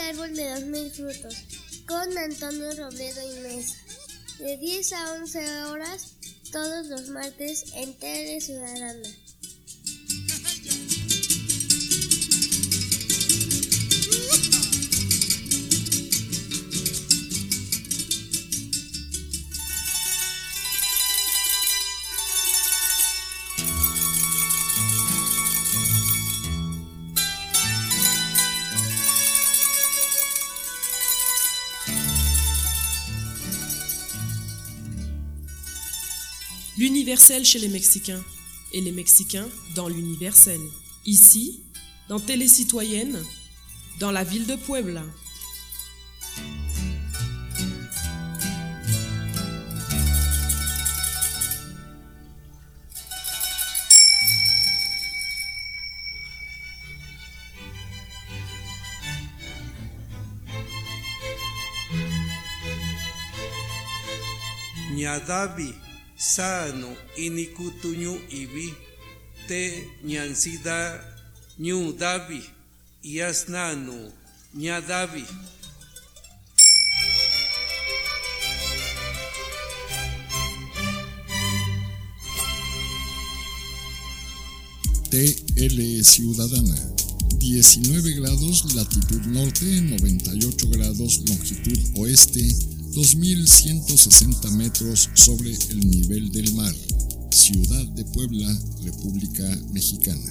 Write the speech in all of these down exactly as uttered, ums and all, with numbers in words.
árbol de los mil frutos, con Antonio Robledo y Mesa, de diez a once horas, todos los martes en Tele Ciudadana. L'universel chez les Mexicains, et les Mexicains dans l'universel. Ici, dans Télé Citoyenne, dans la ville de Puebla. Ñadavi sano inikutuñu ibi te ñansida ñu davi yasnanu ñadavi. T L Ciudadana, diecinueve grados latitud norte, noventa y ocho grados longitud oeste, dos mil ciento sesenta metros sobre el nivel del mar. Ciudad de Puebla, República Mexicana.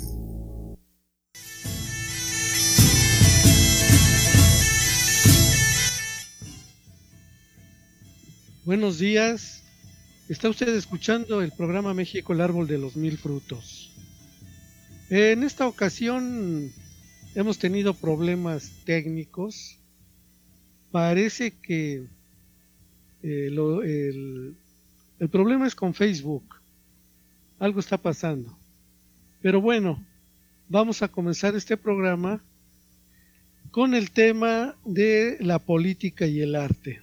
Buenos días. Está usted escuchando el programa México, el árbol de los mil frutos. En esta ocasión hemos tenido problemas técnicos. Parece que Eh, lo, el, el problema es con Facebook. Algo está pasando. Pero bueno, vamos a comenzar este programa con el tema de la política y el arte.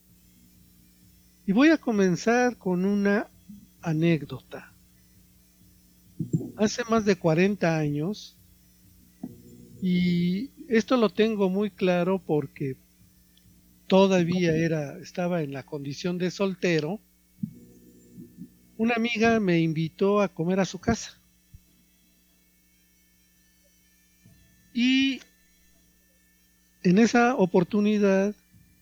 Y voy a comenzar con una anécdota. Hace más de cuarenta años, y esto lo tengo muy claro porque todavía era, estaba en la condición de soltero, una amiga me invitó a comer a su casa. Y en esa oportunidad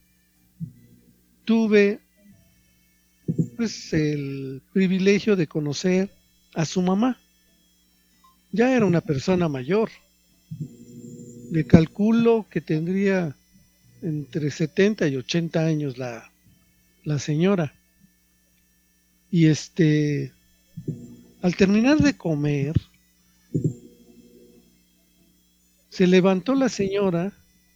tuve pues el privilegio de conocer a su mamá. Ya era una persona mayor. Le calculo que tendría entre setenta y ochenta años la, la señora. Y este, al terminar de comer, se levantó la señora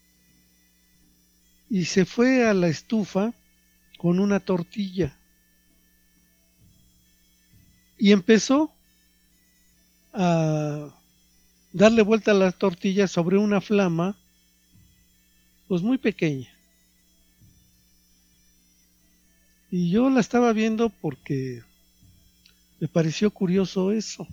y se fue a la estufa con una tortilla. Y empezó a darle vuelta a la tortilla sobre una flama pues muy pequeña. Y yo la estaba viendo porque me pareció curioso eso.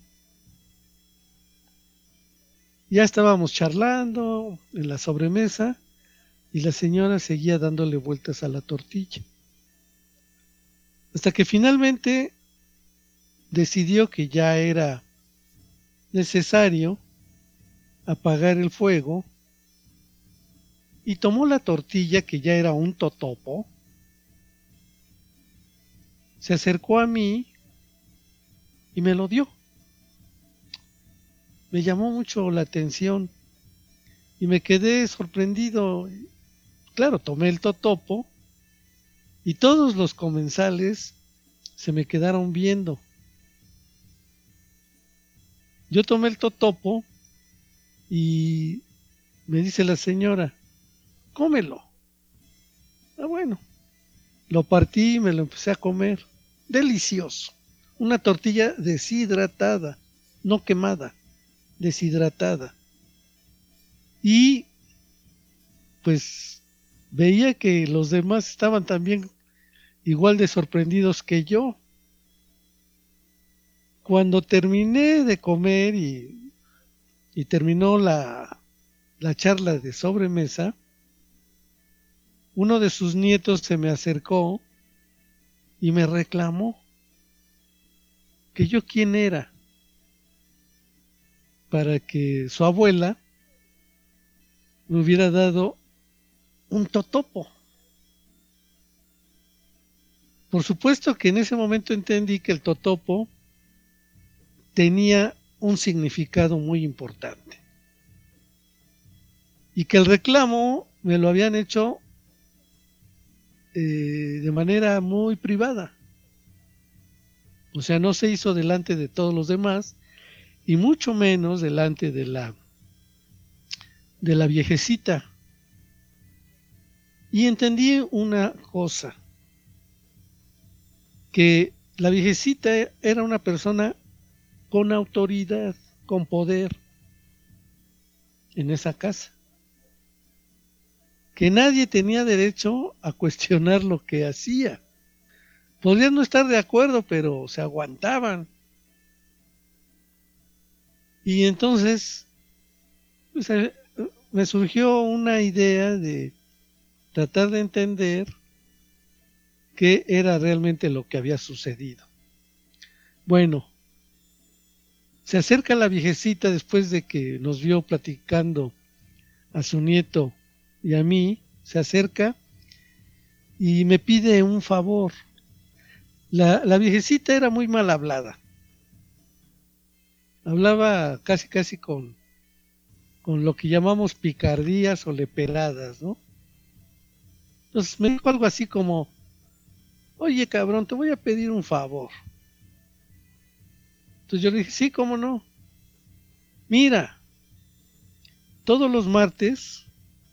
Ya estábamos charlando en la sobremesa y la señora seguía dándole vueltas a la tortilla. Hasta que finalmente decidió que ya era necesario apagar el fuego y tomó la tortilla, que ya era un totopo, se acercó a mí y me lo dio. Me llamó mucho la atención y me quedé sorprendido. Claro, tomé el totopo y todos los comensales se me quedaron viendo. Yo tomé el totopo y me dice la señora: cómelo. Ah, bueno. Lo partí y me lo empecé a comer. Delicioso. Una tortilla deshidratada, no quemada, deshidratada. Y pues veía que los demás estaban también igual de sorprendidos que yo. Cuando terminé de comer y, y terminó la, la charla de sobremesa, uno de sus nietos se me acercó y me reclamó que yo quién era para que su abuela me hubiera dado un totopo. Por supuesto que en ese momento entendí que el totopo tenía un significado muy importante y que el reclamo me lo habían hecho eh, de manera muy privada. O sea, no se hizo delante de todos los demás y mucho menos delante de la de la viejecita. Y entendí una cosa, que la viejecita era una persona con autoridad, con poder en esa casa, que nadie tenía derecho a cuestionar lo que hacía. Podrían no estar de acuerdo, pero se aguantaban. Y entonces pues, me surgió una idea de tratar de entender qué era realmente lo que había sucedido. Bueno, se acerca la viejecita después de que nos vio platicando a su nieto y a mí, se acerca y me pide un favor. La, la viejecita era muy mal hablada. Hablaba casi casi con, con lo que llamamos picardías o leperadas, ¿no? Entonces me dijo algo así como, oye cabrón, te voy a pedir un favor. Entonces yo le dije, sí, cómo no. Mira, todos los martes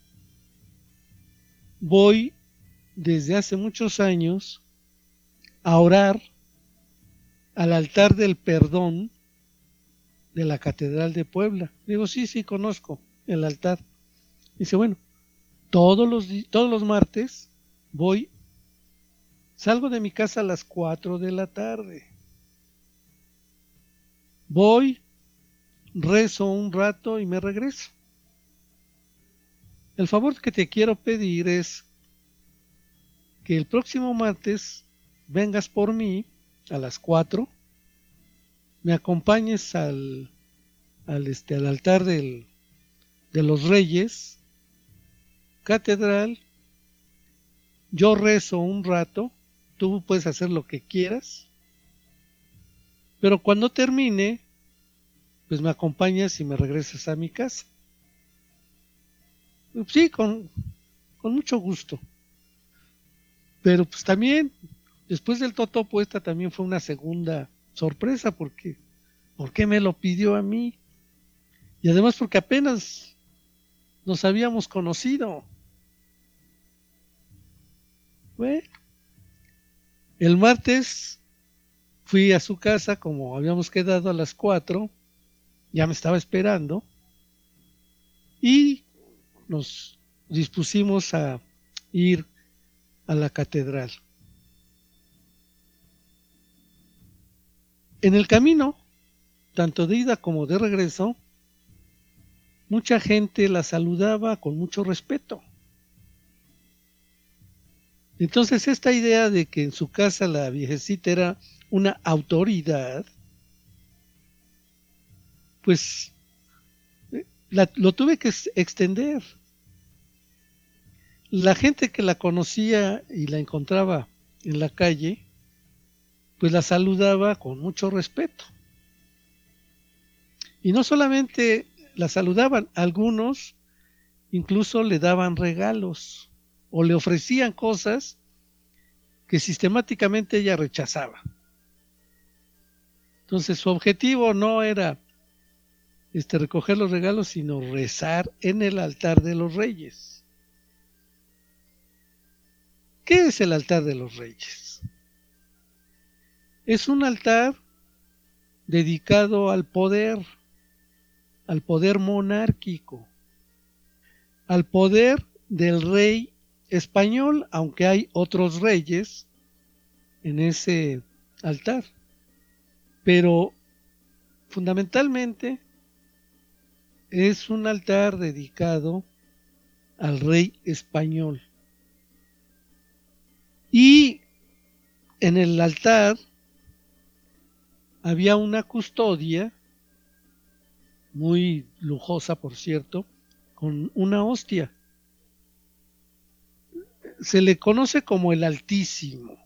voy desde hace muchos años a orar al altar del perdón de la Catedral de Puebla. Digo, sí, sí, conozco el altar. Dice, bueno, todos los, todos los martes voy, salgo de mi casa a las cuatro de la tarde. Voy, rezo un rato y me regreso. El favor que te quiero pedir es que el próximo martes vengas por mí a las cuatro, me acompañes al, al, este, al altar del, de los Reyes, catedral, yo rezo un rato, tú puedes hacer lo que quieras, pero cuando termine, pues me acompañas y me regresas a mi casa. Sí, con, con mucho gusto. Pero pues también, después del totopo, esta también fue una segunda sorpresa, porque ¿por qué me lo pidió a mí? Y además porque apenas nos habíamos conocido. Bueno, el martes fui a su casa, como habíamos quedado a las cuatro, ya me estaba esperando, y nos dispusimos a ir a la catedral. En el camino, tanto de ida como de regreso, mucha gente la saludaba con mucho respeto. Entonces esta idea de que en su casa la viejecita era una autoridad, pues la, lo tuve que extender. La gente que la conocía y la encontraba en la calle, pues la saludaba con mucho respeto. Y no solamente la saludaban, algunos incluso le daban regalos o le ofrecían cosas que sistemáticamente ella rechazaba. Entonces su objetivo no era este, recoger los regalos, sino rezar en el altar de los reyes. ¿Qué es el altar de los reyes? Es un altar dedicado al poder, al poder monárquico, al poder del rey español, aunque hay otros reyes en ese altar. Pero fundamentalmente es un altar dedicado al rey español. Y en el altar había una custodia, muy lujosa por cierto, con una hostia. Se le conoce como el Altísimo.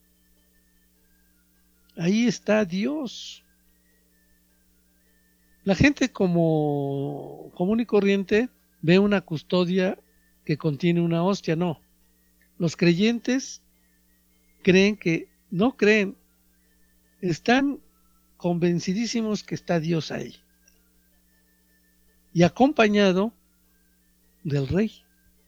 Ahí está Dios. La gente como común y corriente ve una custodia que contiene una hostia. No. Los creyentes creen que, no creen, están convencidísimos que está Dios ahí. Y acompañado del Rey.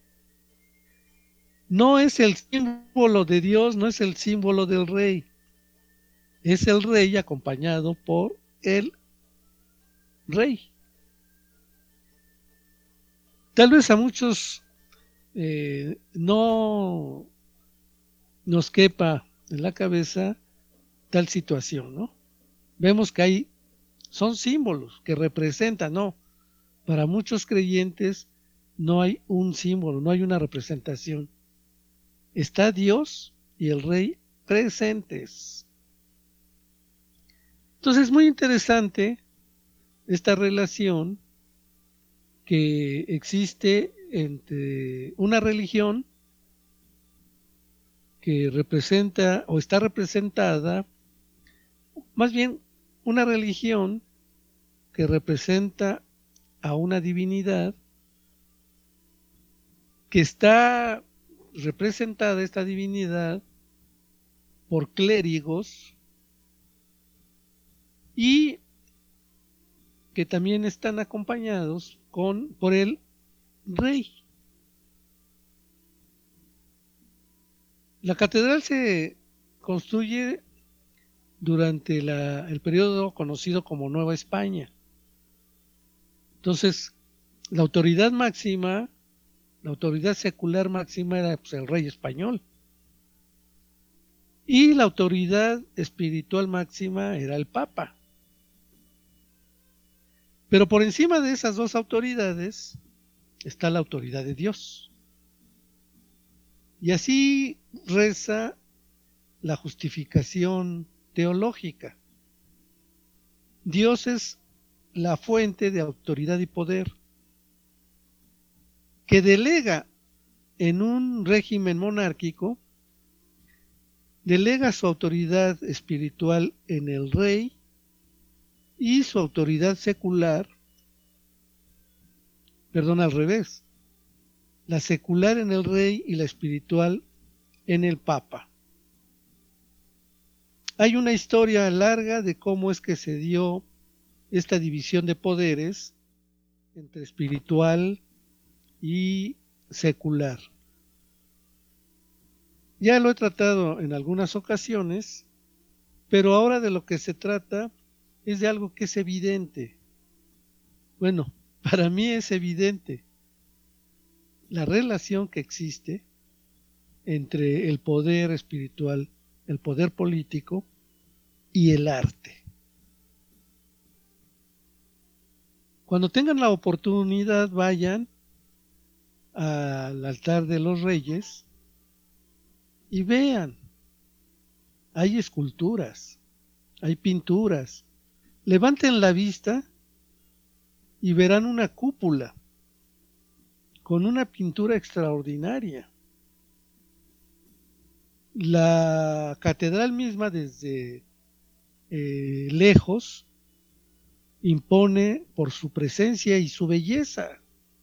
No es el símbolo de Dios, no es el símbolo del Rey. Es el Rey acompañado por el Rey. Tal vez a muchos eh, no nos quepa en la cabeza tal situación, ¿no? Vemos que hay, son símbolos que representan, no. Para muchos creyentes no hay un símbolo, no hay una representación. Está Dios y el Rey presentes. Entonces es muy interesante esta relación que existe entre una religión que representa o está representada, más bien una religión que representa a una divinidad, que está representada esta divinidad por clérigos y que también están acompañados con, por el Rey. La catedral se construye durante la, el periodo conocido como Nueva España. Entonces, la autoridad máxima, la autoridad secular máxima era pues, el rey español. Y la autoridad espiritual máxima era el Papa. Pero por encima de esas dos autoridades está la autoridad de Dios. Y así reza la justificación teológica. Dios es la fuente de autoridad y poder que delega en un régimen monárquico, delega su autoridad espiritual en el rey y su autoridad secular, perdón, al revés, la secular en el rey y la espiritual en el papa. Hay una historia larga de cómo es que se dio esta división de poderes entre espiritual y secular. Ya lo he tratado en algunas ocasiones, pero ahora de lo que se trata es de algo que es evidente. Bueno, para mí es evidente la relación que existe entre el poder espiritual, el poder político y el arte. Cuando tengan la oportunidad, vayan al altar de los reyes y vean, hay esculturas, hay pinturas. Levanten la vista y verán una cúpula con una pintura extraordinaria. La catedral misma desde eh, lejos impone por su presencia y su belleza.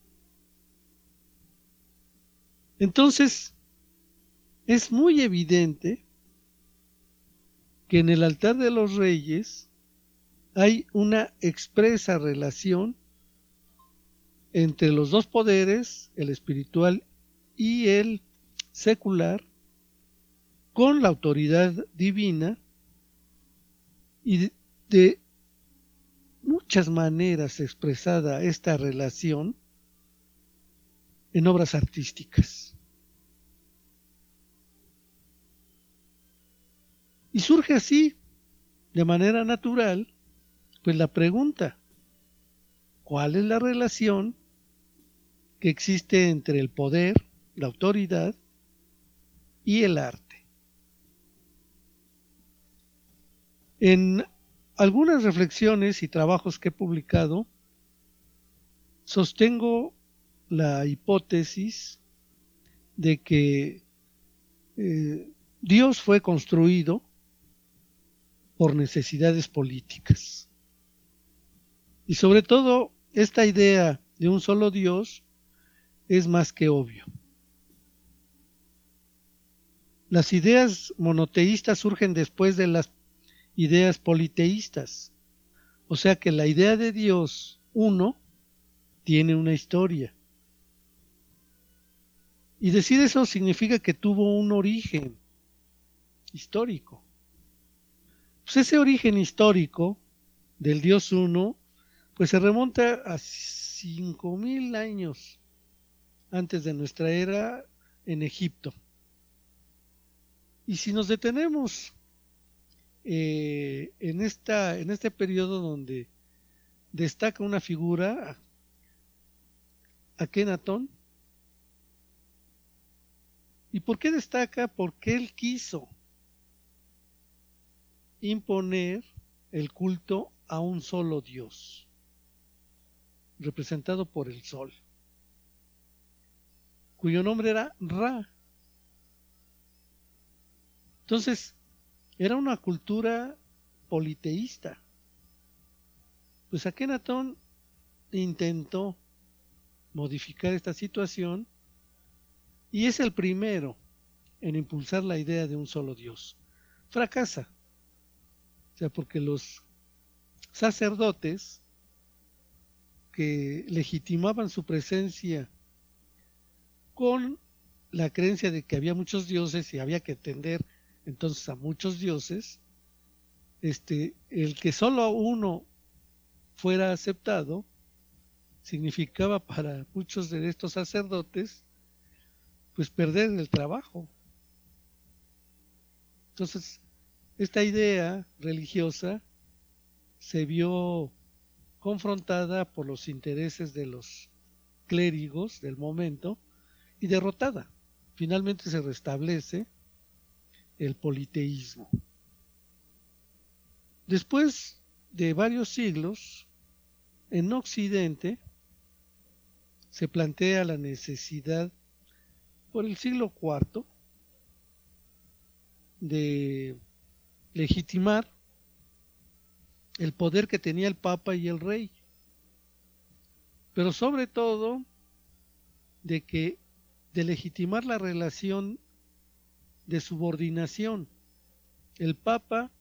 Entonces, es muy evidente que en el altar de los reyes hay una expresa relación entre los dos poderes, el espiritual y el secular, con la autoridad divina, y de, de muchas maneras expresada esta relación en obras artísticas. Y surge así, de manera natural, pues la pregunta, ¿cuál es la relación que existe entre el poder, la autoridad y el arte? En algunas reflexiones y trabajos que he publicado, sostengo la hipótesis de que eh, Dios fue construido por necesidades políticas. Y sobre todo, esta idea de un solo Dios es más que obvio. Las ideas monoteístas surgen después de las ideas politeístas. O sea que la idea de Dios uno tiene una historia. Y decir eso significa que tuvo un origen histórico. Pues ese origen histórico del Dios uno, pues se remonta a cinco mil años antes de nuestra era en Egipto. Y si nos detenemos eh, en, esta, en este periodo donde destaca una figura, Akenatón. ¿Y por qué destaca? Porque él quiso imponer el culto a un solo Dios, representado por el sol, cuyo nombre era Ra. Entonces, era una cultura politeísta. Pues Akenatón intentó modificar esta situación y es el primero en impulsar la idea de un solo Dios. Fracasa. O sea, porque los sacerdotes que legitimaban su presencia con la creencia de que había muchos dioses y había que atender entonces a muchos dioses, este, el que solo uno fuera aceptado significaba para muchos de estos sacerdotes pues perder el trabajo. Entonces, esta idea religiosa se vio confrontada por los intereses de los clérigos del momento y derrotada. Finalmente se restablece el politeísmo. Después de varios siglos, en Occidente se plantea la necesidad por el siglo cuarto de legitimar el poder que tenía el Papa y el Rey, pero sobre todo de que de legitimar la relación de subordinación. El Papa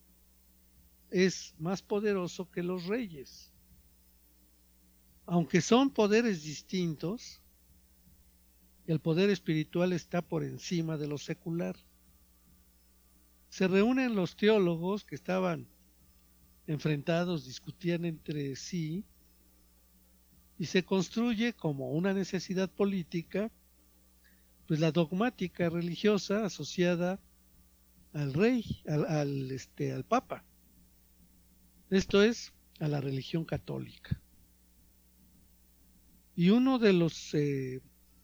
es más poderoso que los reyes, aunque son poderes distintos. El poder espiritual está por encima de lo secular. Se reúnen los teólogos que estaban enfrentados, discutían entre sí, y se construye como una necesidad política, pues la dogmática religiosa asociada al rey, al, al, este, al Papa. Esto es, a la religión católica. Y uno de los eh,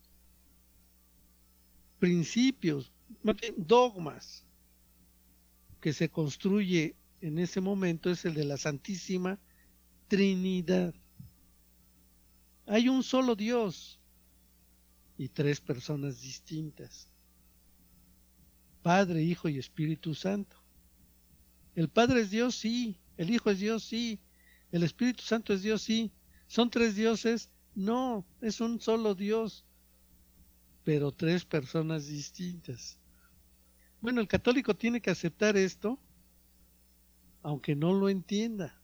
principios, dogmas que se construye en ese momento es el de la Santísima Trinidad. Hay un solo Dios y tres personas distintas: Padre, Hijo y Espíritu Santo. El Padre es Dios, sí. El Hijo es Dios, sí. El Espíritu Santo es Dios, sí. ¿Son tres dioses? No, es un solo Dios, pero tres personas distintas. Bueno, el católico tiene que aceptar esto, aunque no lo entienda.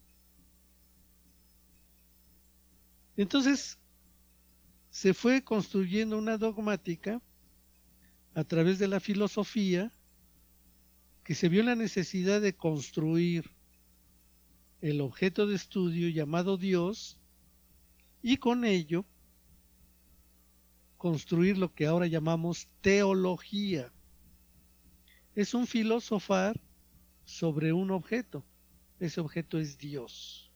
Entonces, se fue construyendo una dogmática a través de la filosofía, que se vio la necesidad de construir el objeto de estudio llamado Dios, y con ello construir lo que ahora llamamos teología. Es un filosofar sobre un objeto. Ese objeto es Dios.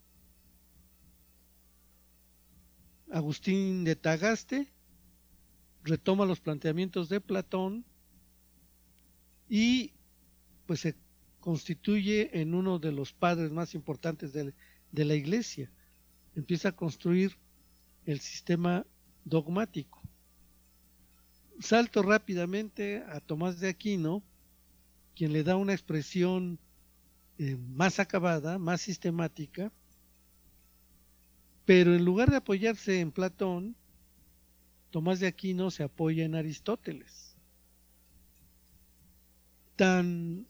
Agustín de Tagaste retoma los planteamientos de Platón y pues se constituye en uno de los padres más importantes de, de la Iglesia. Empieza a construir el sistema dogmático. Salto rápidamente a Tomás de Aquino, quien le da una expresión eh, más acabada, más sistemática, pero en lugar de apoyarse en Platón, Tomás de Aquino se apoya en Aristóteles. Tan,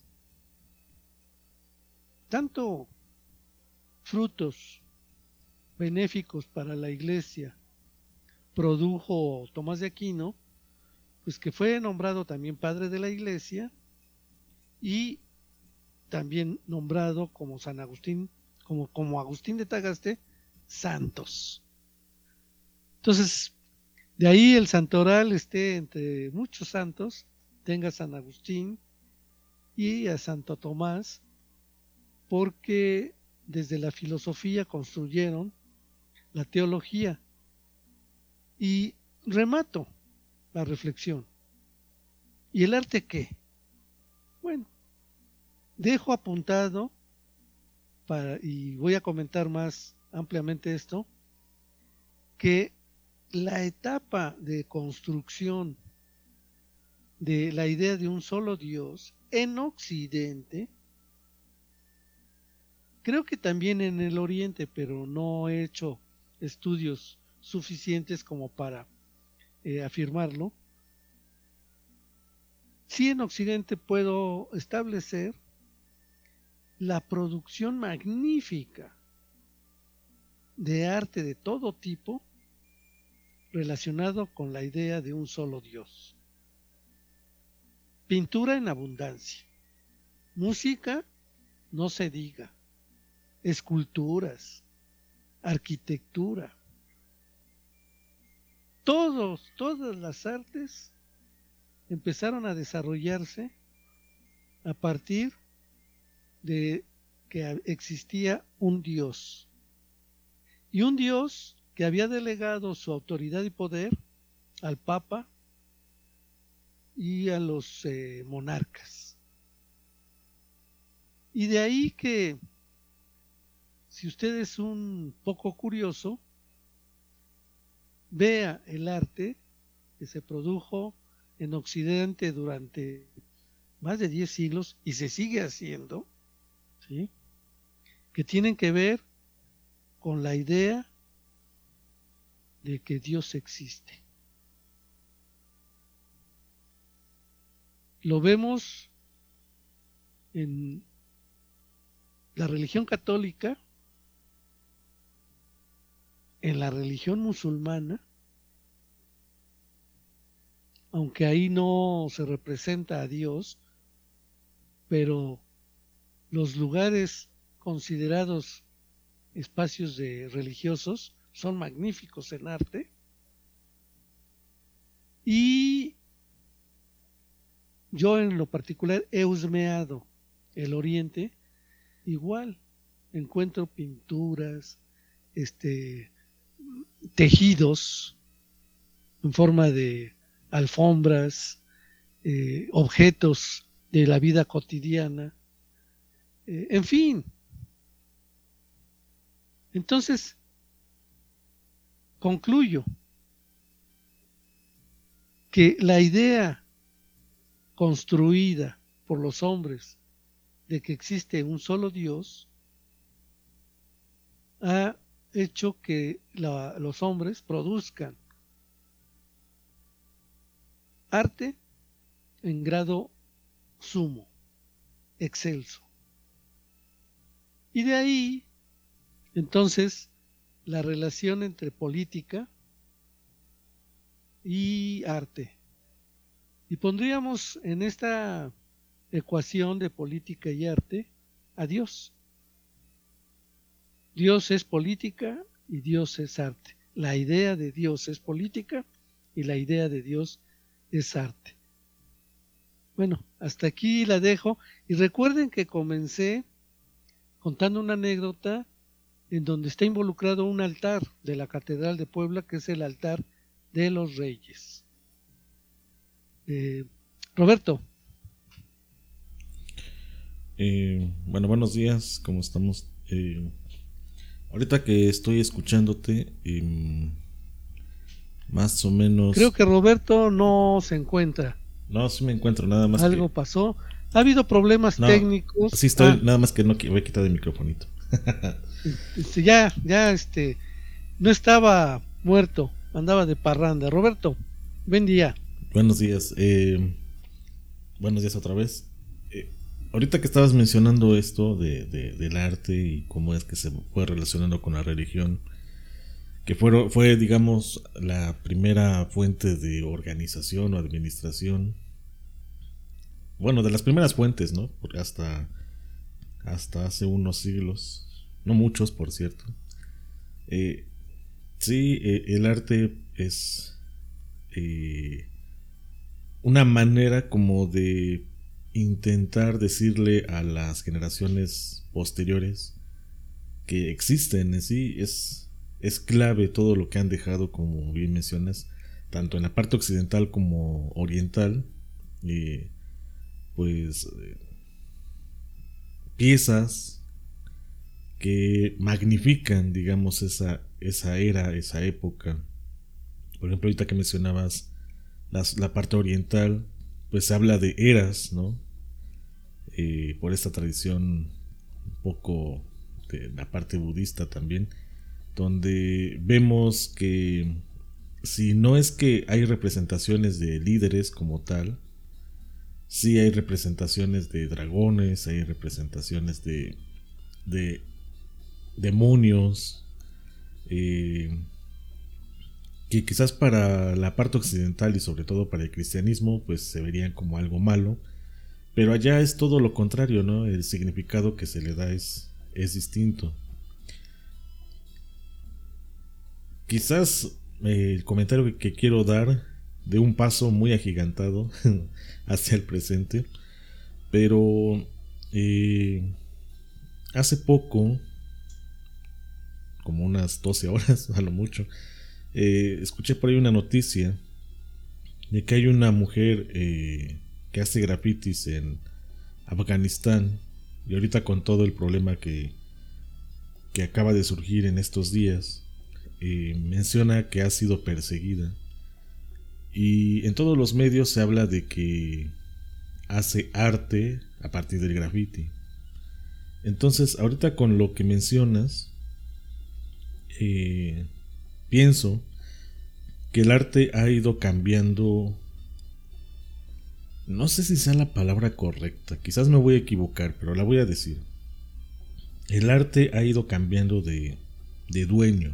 tanto frutos benéficos para la Iglesia produjo Tomás de Aquino, pues que fue nombrado también padre de la Iglesia y también nombrado como San Agustín, como, como Agustín de Tagaste, santos. Entonces, de ahí el santoral esté entre muchos santos, tenga San Agustín y a Santo Tomás, porque desde la filosofía construyeron la teología. Y remato la reflexión. ¿Y el arte qué? Bueno, dejo apuntado para, y voy a comentar más ampliamente esto, que la etapa de construcción de la idea de un solo Dios en Occidente, creo que también en el Oriente, pero no he hecho estudios suficientes como para eh, afirmarlo. Sí, en Occidente puedo establecer la producción magnífica de arte de todo tipo relacionado con la idea de un solo Dios. Pintura en abundancia, música, no se diga, esculturas, arquitectura, todos, todas las artes empezaron a desarrollarse a partir de que existía un Dios. Y un Dios que había delegado su autoridad y poder al Papa y a los eh, monarcas. Y de ahí que, si usted es un poco curioso, vea el arte que se produjo en Occidente durante más de diez siglos y se sigue haciendo, ¿sí?, que tienen que ver con la idea de que Dios existe. Lo vemos en la religión católica, en la religión musulmana, aunque ahí no se representa a Dios, pero los lugares considerados espacios de religiosos son magníficos en arte. Y yo en lo particular he husmeado el Oriente, igual encuentro pinturas, este, tejidos en forma de alfombras, eh, objetos de la vida cotidiana, eh, en fin. Entonces, concluyo que la idea construida por los hombres de que existe un solo Dios ha hecho que la, los hombres produzcan arte en grado sumo, excelso. Y de ahí, entonces, la relación entre política y arte. Y pondríamos en esta ecuación de política y arte a Dios. Dios es política y Dios es arte. La idea de Dios es política y la idea de Dios es arte. Bueno, hasta aquí la dejo. Y recuerden que comencé contando una anécdota en donde está involucrado un altar de la Catedral de Puebla, que es el altar de los Reyes. Eh, Roberto. Eh, bueno, buenos días, ¿cómo estamos? Eh, ahorita que estoy escuchándote, eh, más o menos... Creo que Roberto no se encuentra. No, sí me encuentro, nada más Algo que... pasó. Ha habido problemas No, técnicos. Sí estoy, Ah, nada más que no qui- voy a quitar el microfonito. este, ya, ya, este, no estaba muerto, andaba de parranda. Roberto, buen día. Buenos días, eh, buenos días otra vez. Eh, ahorita que estabas mencionando esto de, de- del arte y cómo es que se fue relacionando con la religión, que fue, fue, digamos, la primera fuente de organización o administración, bueno, de las primeras fuentes, ¿no? Porque hasta, hasta hace unos siglos, no muchos, por cierto. Eh, sí, eh, el arte es eh, una manera como de intentar decirle a las generaciones posteriores que existen en sí. Es, es clave todo lo que han dejado, como bien mencionas, tanto en la parte occidental como oriental. Eh, pues eh, piezas que magnifican, digamos, esa, esa era, esa época. Por ejemplo, ahorita que mencionabas las, la parte oriental, pues se habla de eras, ¿no? Eh, por esta tradición un poco de la parte budista también, donde vemos que si no es que hay representaciones de líderes como tal, sí hay representaciones de dragones, hay representaciones de, de demonios, eh, que quizás para la parte occidental y sobre todo para el cristianismo pues se verían como algo malo, pero allá es todo lo contrario, ¿no? El significado que se le da es, es distinto. Quizás eh, el comentario que, que quiero dar de un paso muy agigantado hacia el presente, pero eh, hace poco, como unas doce horas a lo mucho, eh, escuché por ahí una noticia de que hay una mujer eh, que hace grafitis en Afganistán, y ahorita con todo el problema que, que acaba de surgir en estos días, eh, menciona que ha sido perseguida. Y en todos los medios se habla de que hace arte a partir del graffiti. Entonces, ahorita con lo que mencionas, eh, pienso que el arte ha ido cambiando. No sé si sea la palabra correcta, quizás me voy a equivocar, pero la voy a decir. El arte ha ido cambiando de, de dueño.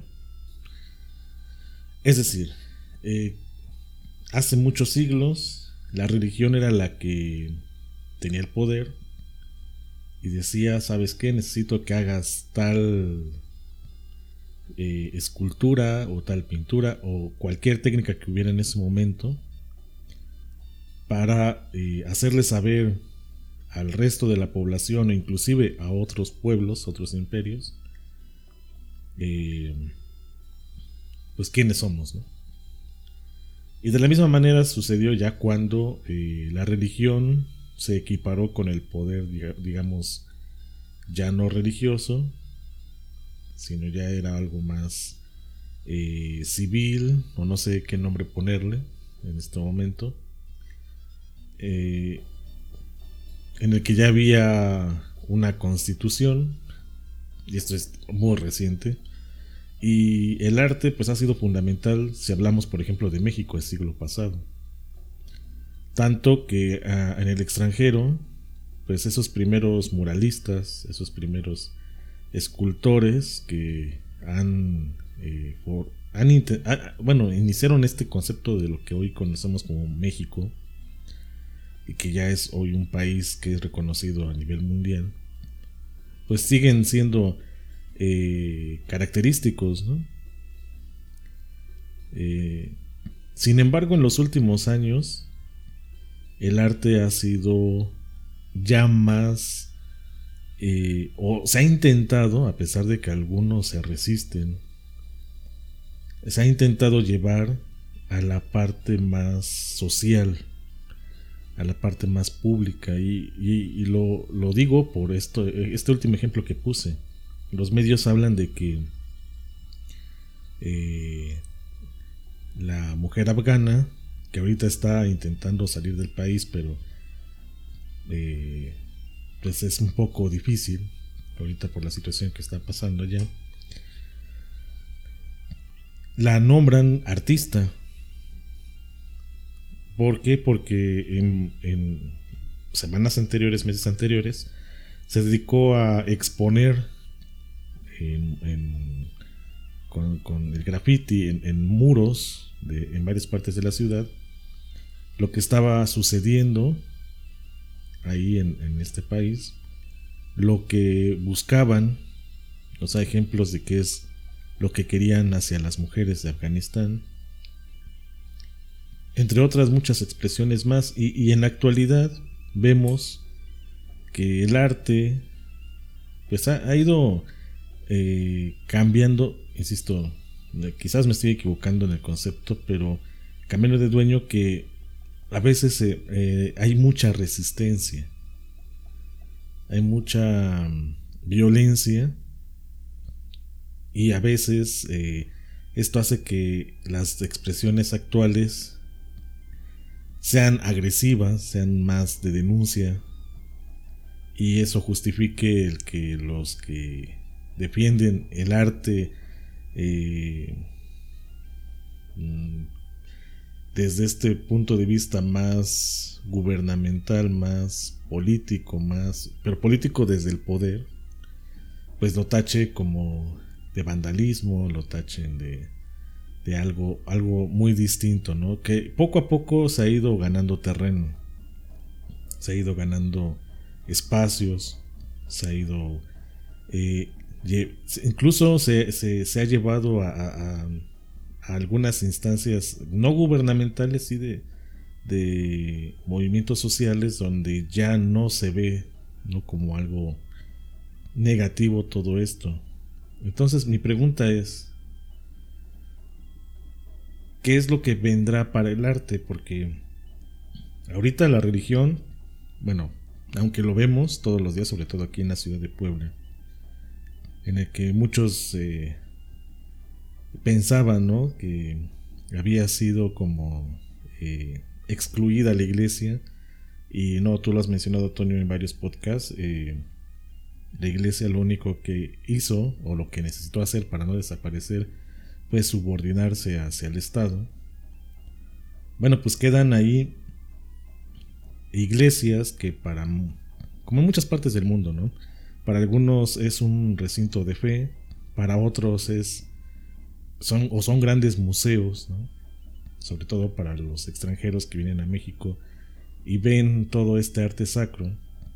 Es decir, eh, hace muchos siglos la religión era la que tenía el poder y decía, ¿sabes qué? Necesito que hagas tal eh, escultura o tal pintura o cualquier técnica que hubiera en ese momento para eh, hacerle saber al resto de la población o inclusive a otros pueblos, otros imperios, eh, pues quiénes somos, ¿no? Y de la misma manera sucedió ya cuando eh, la religión se equiparó con el poder, digamos, ya no religioso, sino ya era algo más eh, civil, o no sé qué nombre ponerle en este momento, eh, en el que ya había una constitución, y esto es muy reciente. Y el arte pues ha sido fundamental si hablamos por ejemplo de México del siglo pasado. Tanto que uh, en el extranjero pues esos primeros muralistas, esos primeros escultores que han, eh, por, han ah, bueno, iniciaron este concepto de lo que hoy conocemos como México y que ya es hoy un país que es reconocido a nivel mundial, pues siguen siendo Eh, característicos, ¿no? Eh, sin embargo, en los últimos años el arte ha sido ya más eh, o se ha intentado, a pesar de que algunos se resisten, se ha intentado llevar a la parte más social, a la parte más pública. Y, y, y lo, lo digo por esto, este último ejemplo que puse. Los medios hablan de que eh, la mujer afgana, que ahorita está intentando salir del país, pero eh, pues es un poco difícil ahorita por la situación que está pasando allá, la nombran artista. ¿Por qué? Porque en, en semanas anteriores, meses anteriores, se dedicó a exponer en, en, con, con el graffiti en, en muros de, en varias partes de la ciudad, lo que estaba sucediendo ahí en, en este país, lo que buscaban, o sea, ejemplos de qué es lo que querían hacia las mujeres de Afganistán, entre otras muchas expresiones más. Y, y en la actualidad vemos que el arte pues ha, ha ido eh, cambiando, insisto, quizás me estoy equivocando en el concepto, pero cambiando de dueño, que a veces eh, eh, hay mucha resistencia, hay mucha violencia, y a veces eh, esto hace que las expresiones actuales sean agresivas, sean más de denuncia, y eso justifique el que los que defienden el arte eh, desde este punto de vista más gubernamental, más político, más, pero político desde el poder, pues lo tache como de vandalismo, lo tachen de, de algo, algo muy distinto, ¿no? Que poco a poco se ha ido ganando terreno, se ha ido ganando espacios, se ha ido eh, incluso se, se, se ha llevado a, a, a algunas instancias no gubernamentales, sí, de, de movimientos sociales, donde ya no se ve, ¿no?, como algo negativo todo esto. Entonces mi pregunta es, ¿qué es lo que vendrá para el arte? Porque ahorita la religión, bueno, aunque lo vemos todos los días, sobre todo aquí en la ciudad de Puebla, en el que muchos eh, pensaban, ¿no?, que había sido como eh, excluida la iglesia, y no, tú lo has mencionado, Antonio, en varios podcasts. eh, la iglesia lo único que hizo, o lo que necesitó hacer para no desaparecer, fue subordinarse hacia el Estado. Bueno, pues quedan ahí iglesias que para, como en muchas partes del mundo, ¿no?, para algunos es un recinto de fe, para otros es son o son grandes museos, ¿no?, sobre todo para los extranjeros que vienen a México y ven todo este arte sacro.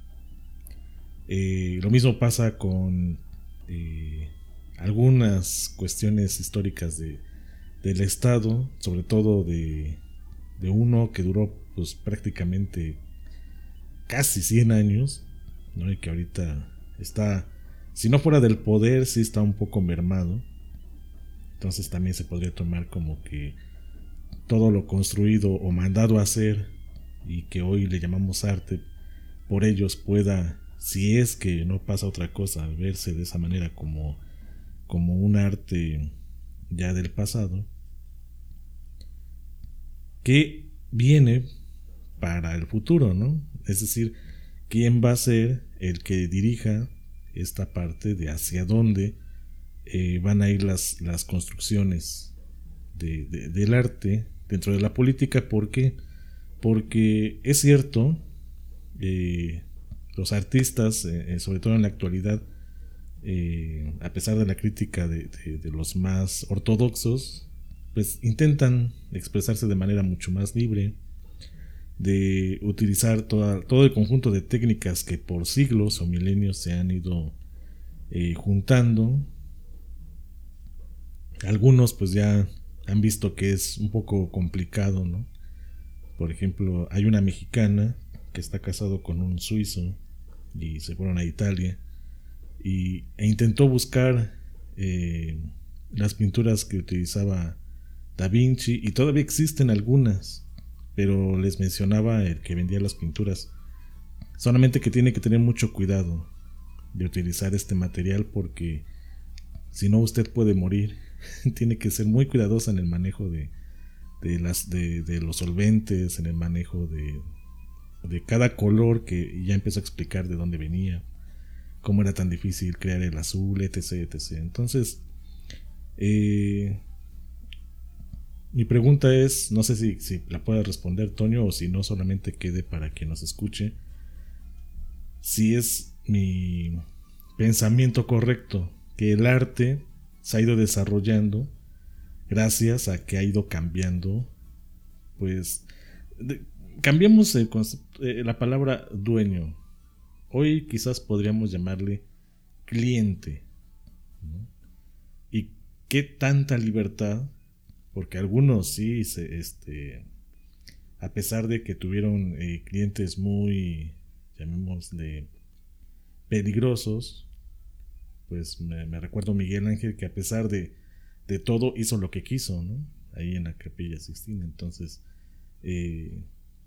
Eh, lo mismo pasa con eh, algunas cuestiones históricas de, del Estado, sobre todo de, de uno que duró pues prácticamente casi cien años, ¿no?, y que ahorita está, si no fuera del poder, sí está un poco mermado. Entonces también se podría tomar como que todo lo construido o mandado a hacer y que hoy le llamamos arte, por ellos pueda, si es que no pasa otra cosa, verse de esa manera como, como un arte ya del pasado, que viene para el futuro, ¿no? Es decir, ¿quién va a ser el que dirija esta parte de hacia dónde eh, van a ir las, las construcciones de, de, del arte dentro de la política? ¿Por qué? Porque es cierto, eh, los artistas, eh, sobre todo en la actualidad, eh, a pesar de la crítica de, de, de los más ortodoxos, pues intentan expresarse de manera mucho más libre, de utilizar toda, todo el conjunto de técnicas que por siglos o milenios se han ido eh, juntando. Algunos pues ya han visto que es un poco complicado, ¿no? Por ejemplo, hay una mexicana que está casado con un suizo y se fueron a Italia y, e intentó buscar eh, las pinturas que utilizaba Da Vinci, y todavía existen algunas, pero les mencionaba el que vendía las pinturas. Solamente que tiene que tener mucho cuidado de utilizar este material, porque si no usted puede morir. Tiene que ser muy cuidadosa en el manejo de, de, las, de, de los solventes, en el manejo de, de cada color, que ya empezó a explicar de dónde venía, cómo era tan difícil crear el azul, etc, etcétera. Entonces, eh, mi pregunta es, no sé si, si la pueda responder Toño, o si no solamente quede para que nos escuche, si es mi pensamiento correcto, que el arte se ha ido desarrollando gracias a que ha ido cambiando, pues de, cambiamos el concepto, eh, la palabra dueño. Hoy quizás podríamos llamarle cliente, ¿no? Y qué tanta libertad, porque algunos sí, se, este, a pesar de que tuvieron eh, clientes muy, llamémosle, peligrosos, pues me, me recuerdo Miguel Ángel, que a pesar de, de todo hizo lo que quiso, ¿no? Ahí en la Capilla Sixtina. Entonces, eh,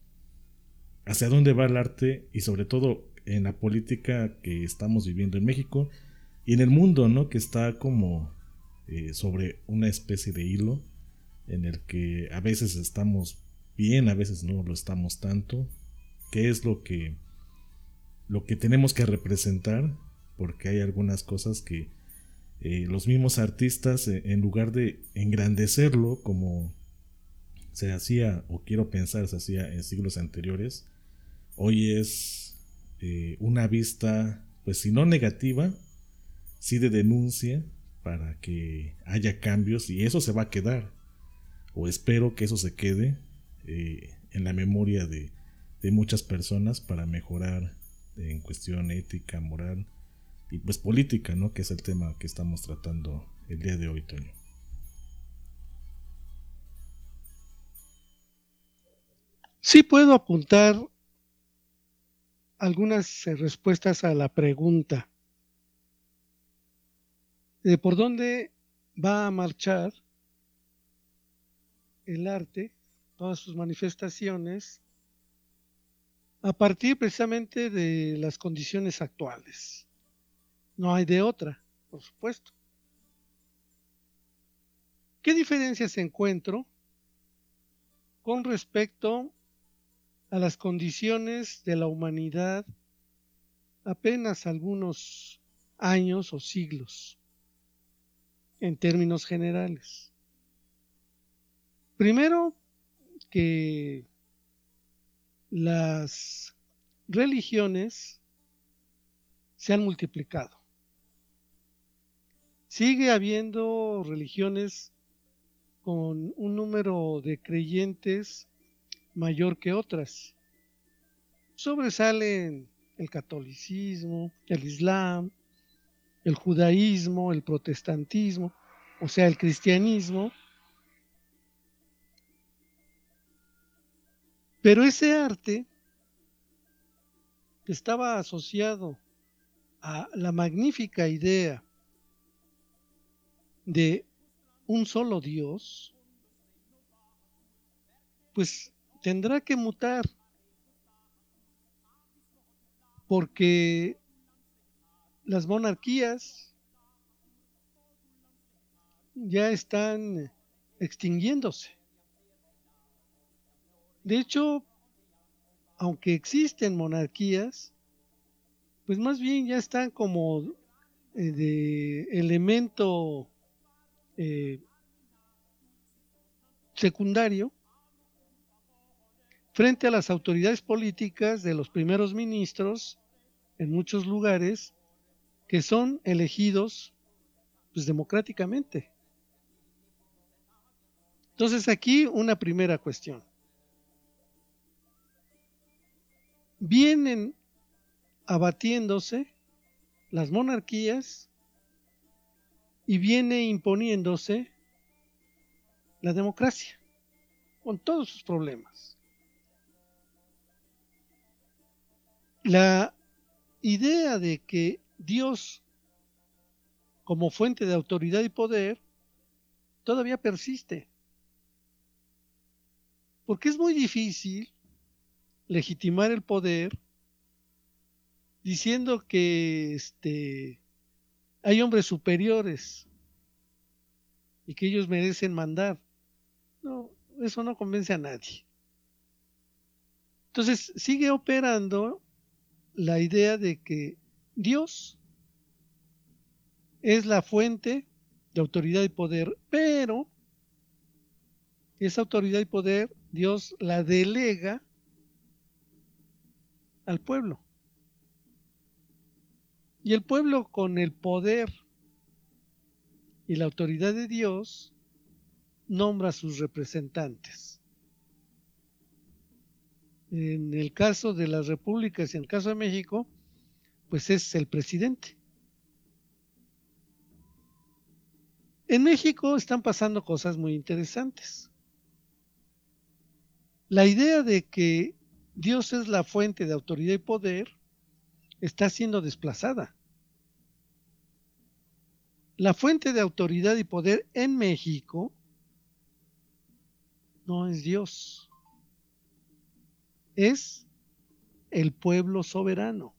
¿hacia dónde va el arte? Y sobre todo en la política que estamos viviendo en México y en el mundo, ¿no? Que está como eh, sobre una especie de hilo, en el que a veces estamos bien, a veces no lo estamos tanto. ¿Qué es lo que, lo que tenemos que representar? Porque hay algunas cosas que eh, los mismos artistas, eh, en lugar de engrandecerlo como se hacía, o quiero pensar se hacía en siglos anteriores, hoy es eh, una vista, pues si no negativa, sí de denuncia, para que haya cambios, y eso se va a quedar, o espero que eso se quede eh, en la memoria de, de muchas personas, para mejorar en cuestión ética, moral y pues política, ¿no? Que es el tema que estamos tratando el día de hoy, Toño. Sí puedo apuntar algunas respuestas a la pregunta de por dónde va a marchar el arte, todas sus manifestaciones, a partir precisamente de las condiciones actuales. No hay de otra, por supuesto. ¿Qué diferencias encuentro con respecto a las condiciones de la humanidad apenas algunos años o siglos, en términos generales? Primero, que las religiones se han multiplicado. Sigue habiendo religiones con un número de creyentes mayor que otras. Sobresalen el catolicismo, el islam, el judaísmo, el protestantismo, o sea, el cristianismo. Pero ese arte que estaba asociado a la magnífica idea de un solo Dios, pues tendrá que mutar, porque las monarquías ya están extinguiéndose. De hecho, aunque existen monarquías, pues más bien ya están como eh, de elemento eh, secundario frente a las autoridades políticas de los primeros ministros en muchos lugares, que son elegidos pues democráticamente. Entonces aquí una primera cuestión. Vienen abatiéndose las monarquías y viene imponiéndose la democracia, con todos sus problemas. La idea de que Dios, como fuente de autoridad y poder, todavía persiste. Porque es muy difícil legitimar el poder diciendo que este, hay hombres superiores y que ellos merecen mandar. No, eso no convence a nadie. Entonces sigue operando la idea de que Dios es la fuente de autoridad y poder, pero esa autoridad y poder Dios la delega al pueblo. Y el pueblo, con el poder y la autoridad de Dios, nombra a sus representantes. En el caso de las repúblicas y en el caso de México, pues es el presidente. En México están pasando cosas muy interesantes. La idea de que Dios es la fuente de autoridad y poder está siendo desplazada. La fuente de autoridad y poder en México no es Dios, es el pueblo soberano.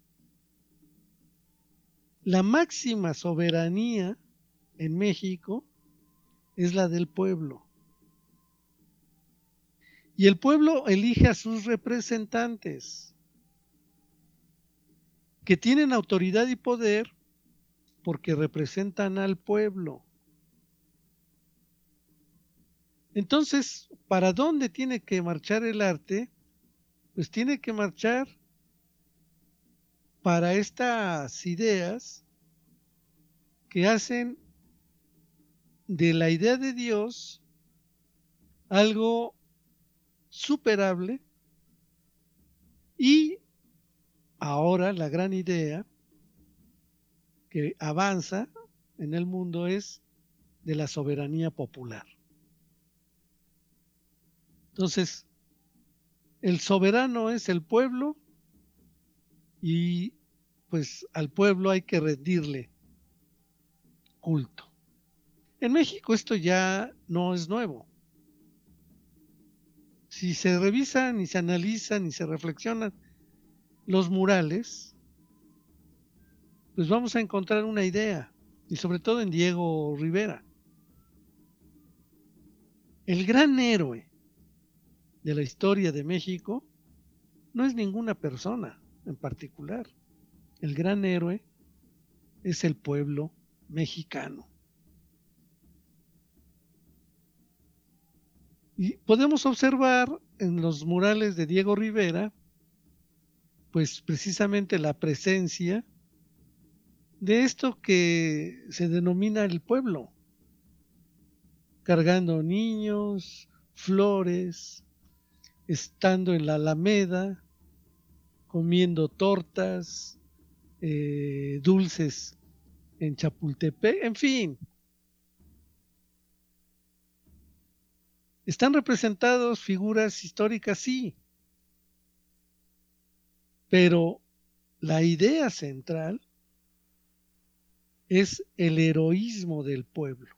La máxima soberanía en México es la del pueblo. Y el pueblo elige a sus representantes, que tienen autoridad y poder porque representan al pueblo. Entonces, ¿para dónde tiene que marchar el arte? Pues tiene que marchar para estas ideas que hacen de la idea de Dios algo superable, y ahora la gran idea que avanza en el mundo es de la soberanía popular. Entonces, el soberano es el pueblo y pues al pueblo hay que rendirle culto. En México esto ya no es nuevo. Si se revisan y se analizan y se reflexionan los murales, pues vamos a encontrar una idea, y sobre todo en Diego Rivera. El gran héroe de la historia de México no es ninguna persona en particular. El gran héroe es el pueblo mexicano. Y podemos observar en los murales de Diego Rivera, pues precisamente la presencia de esto que se denomina el pueblo, cargando niños, flores, estando en la Alameda, comiendo tortas, eh, dulces en Chapultepec, en fin. Están representados figuras históricas, sí, pero la idea central es el heroísmo del pueblo.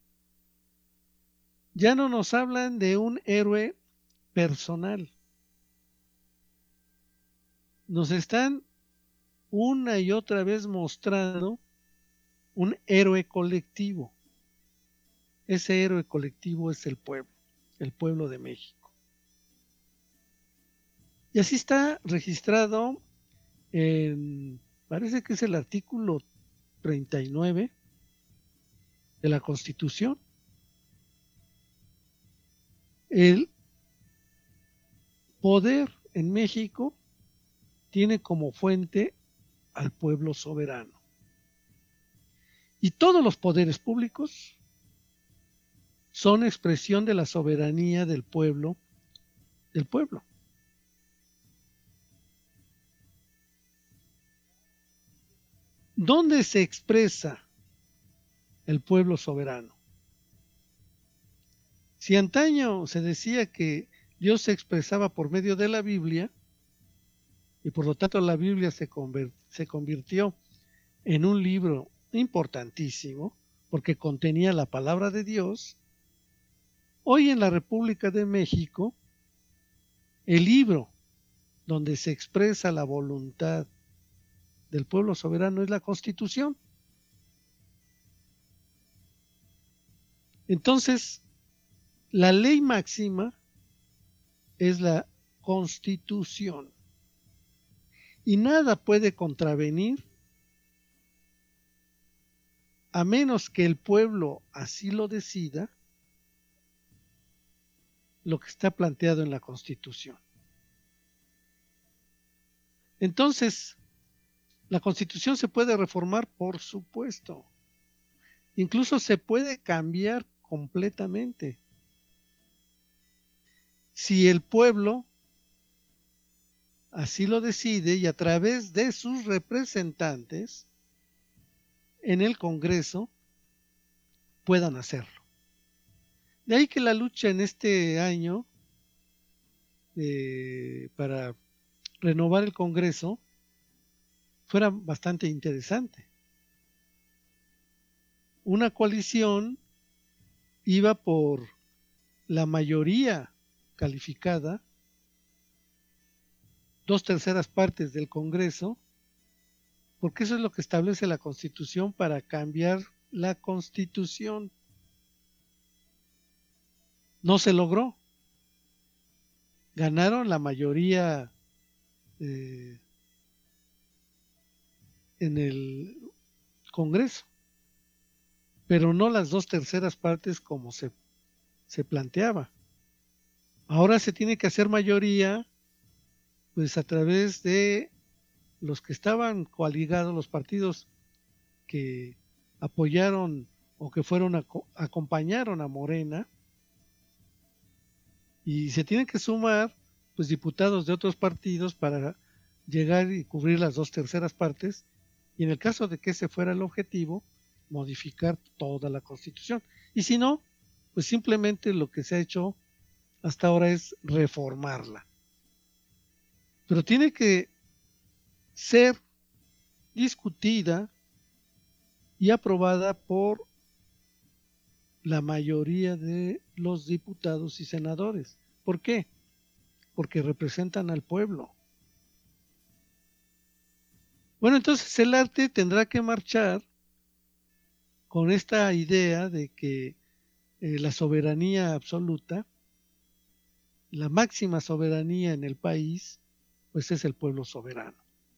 Ya no nos hablan de un héroe personal. Nos están una y otra vez mostrando un héroe colectivo. Ese héroe colectivo es el pueblo, el pueblo de México. Y así está registrado en, parece que es el artículo treinta y nueve de la Constitución. El poder en México tiene como fuente al pueblo soberano. Y todos los poderes públicos son expresión de la soberanía del pueblo, del pueblo. ¿Dónde se expresa el pueblo soberano? Si antaño se decía que Dios se expresaba por medio de la Biblia, y por lo tanto la Biblia se, convir- se convirtió en un libro importantísimo, porque contenía la palabra de Dios, hoy en la República de México el libro donde se expresa la voluntad del pueblo soberano es la Constitución. Entonces, la ley máxima es la Constitución y nada puede contravenir a menos que el pueblo así lo decida, lo que está planteado en la Constitución. Entonces, la Constitución se puede reformar, por supuesto. Incluso se puede cambiar completamente. Si el pueblo así lo decide y a través de sus representantes en el Congreso puedan hacerlo. De ahí que la lucha en este año eh, para renovar el Congreso fuera bastante interesante. Una coalición iba por la mayoría calificada, dos terceras partes del Congreso, porque eso es lo que establece la Constitución para cambiar la Constitución. No se logró. Ganaron la mayoría eh, en el Congreso, pero no las dos terceras partes como se, se planteaba. Ahora se tiene que hacer mayoría, pues a través de los que estaban coaligados, los partidos que apoyaron o que fueron a, acompañaron a Morena, y se tienen que sumar pues diputados de otros partidos para llegar y cubrir las dos terceras partes, y en el caso de que ese fuera el objetivo, modificar toda la Constitución. Y si no, pues simplemente lo que se ha hecho hasta ahora es reformarla. Pero tiene que ser discutida y aprobada por la mayoría de los diputados y senadores. ¿Por qué? Porque representan al pueblo. Bueno, entonces el arte tendrá que marchar con esta idea de que eh, la soberanía absoluta, la máxima soberanía en el país, pues es el pueblo soberano.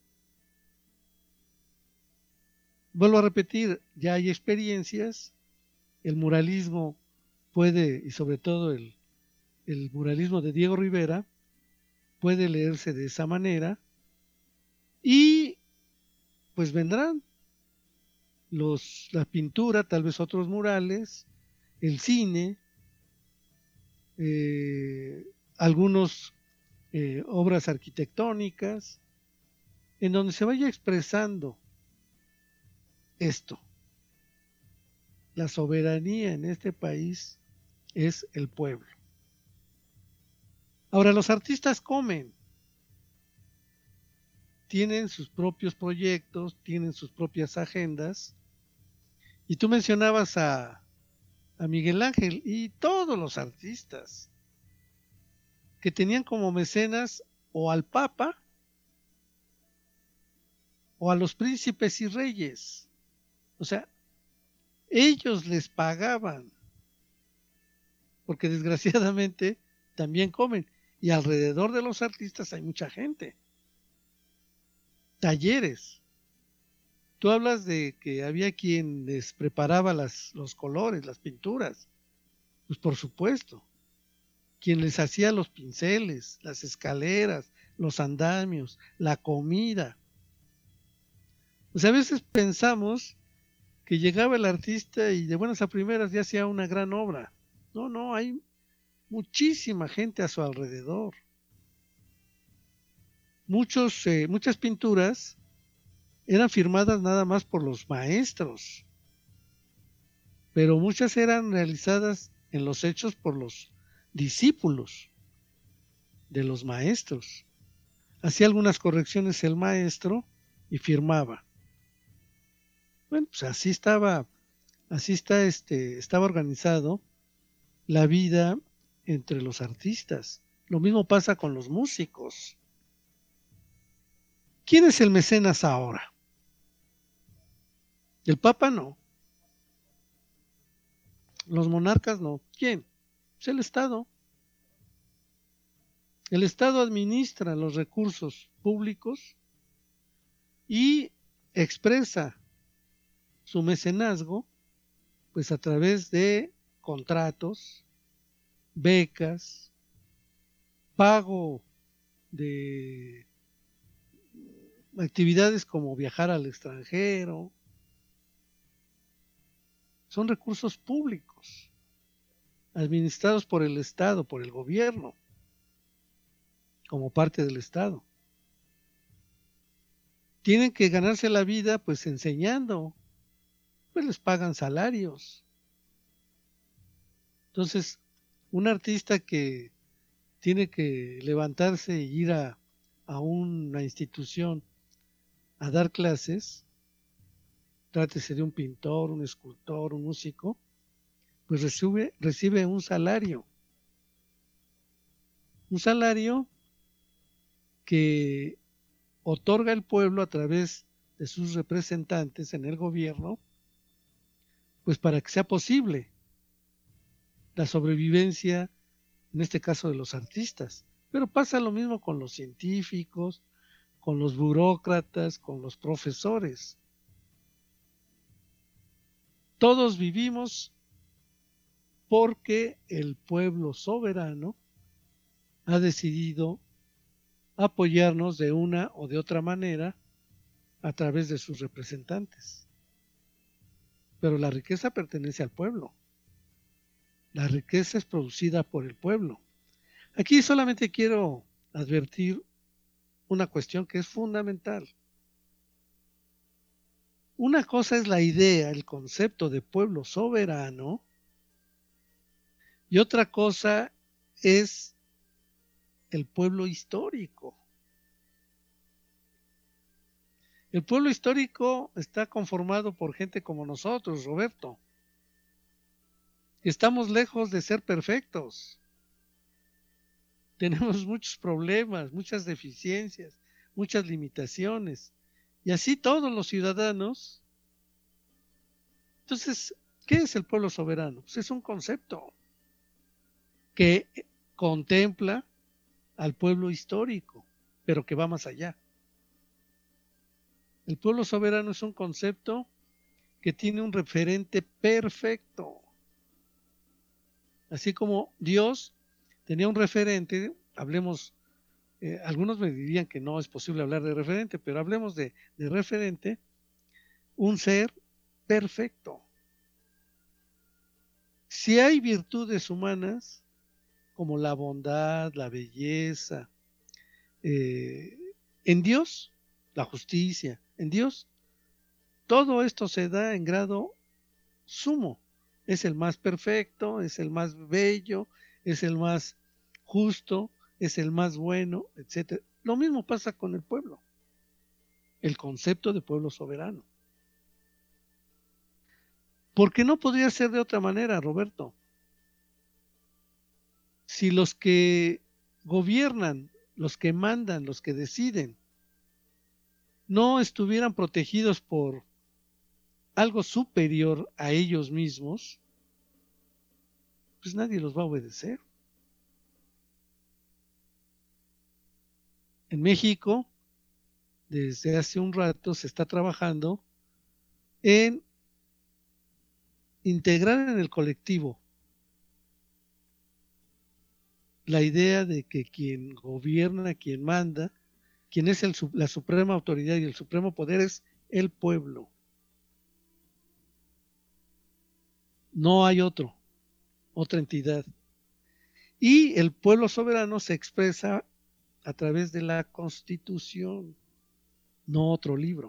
Vuelvo a repetir, ya hay experiencias, el muralismo puede, y sobre todo el, el muralismo de Diego Rivera, puede leerse de esa manera, y pues vendrán los, la pintura, tal vez otros murales, el cine, eh, algunos eh, obras arquitectónicas, en donde se vaya expresando esto. La soberanía en este país es el pueblo. Ahora, los artistas comen, tienen sus propios proyectos, tienen sus propias agendas, y tú mencionabas a, a Miguel Ángel y todos los artistas que tenían como mecenas o al Papa o a los príncipes y reyes. O sea, ellos les pagaban, porque desgraciadamente también comen, y alrededor de los artistas hay mucha gente. Talleres. Tú hablas de que había quien les preparaba las, los colores, las pinturas. Pues por supuesto. Quien les hacía los pinceles, las escaleras, los andamios, la comida. Pues a veces pensamos que llegaba el artista y de buenas a primeras ya hacía una gran obra. No, no, hay muchísima gente a su alrededor. Muchos, eh, muchas pinturas eran firmadas nada más por los maestros, pero muchas eran realizadas en los hechos por los discípulos de los maestros. Hacía algunas correcciones el maestro y firmaba. Bueno, pues así estaba, así está este, estaba organizado la vida entre los artistas. Lo mismo pasa con los músicos. ¿Quién es el mecenas ahora? El Papa no. Los monarcas no. ¿Quién? Es el Estado. El Estado administra los recursos públicos y expresa su mecenazgo pues a través de contratos, becas, pago de actividades como viajar al extranjero. Son recursos públicos administrados por el Estado, por el gobierno, como parte del Estado. Tienen que ganarse la vida pues enseñando, pues les pagan salarios. Entonces, un artista que tiene que levantarse y ir a, a una institución a dar clases, trátese de un pintor, un escultor, un músico, pues recibe, recibe un salario. Un salario que otorga el pueblo a través de sus representantes en el gobierno, pues para que sea posible la sobrevivencia, en este caso de los artistas. Pero pasa lo mismo con los científicos, con los burócratas, con los profesores. Todos vivimos porque el pueblo soberano ha decidido apoyarnos de una o de otra manera a través de sus representantes. Pero la riqueza pertenece al pueblo. La riqueza es producida por el pueblo. Aquí solamente quiero advertir una cuestión que es fundamental. Una cosa es la idea, el concepto de pueblo soberano, y otra cosa es el pueblo histórico. El pueblo histórico está conformado por gente como nosotros, Roberto. Estamos lejos de ser perfectos. Tenemos muchos problemas, muchas deficiencias, muchas limitaciones. Y así todos los ciudadanos. Entonces, ¿qué es el pueblo soberano? Pues es un concepto que contempla al pueblo histórico, pero que va más allá. El pueblo soberano es un concepto que tiene un referente perfecto. Así como Dios tenía un referente, hablemos, eh, algunos me dirían que no es posible hablar de referente, pero hablemos de, de referente, un ser perfecto. Si hay virtudes humanas, como la bondad, la belleza, eh, en Dios, la justicia, en Dios, todo esto se da en grado sumo. Es el más perfecto, es el más bello, es el más justo, es el más bueno, etcétera. Lo mismo pasa con el pueblo, el concepto de pueblo soberano. Porque no podría ser de otra manera, Roberto. Si los que gobiernan, los que mandan, los que deciden, no estuvieran protegidos por algo superior a ellos mismos, pues nadie los va a obedecer. En México, desde hace un rato se está trabajando en integrar en el colectivo la idea de que quien gobierna, quien manda, quien es el, la suprema autoridad y el supremo poder es el pueblo. No hay otro, otra entidad. Y el pueblo soberano se expresa a través de la Constitución, no otro libro.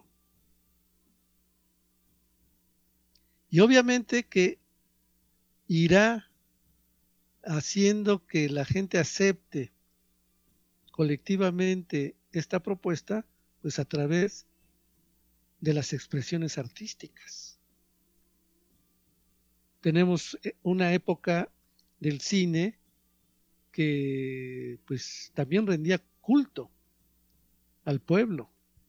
Y obviamente que irá haciendo que la gente acepte colectivamente esta propuesta, pues a través de las expresiones artísticas. Tenemos una época del cine que pues también rendía culto al pueblo.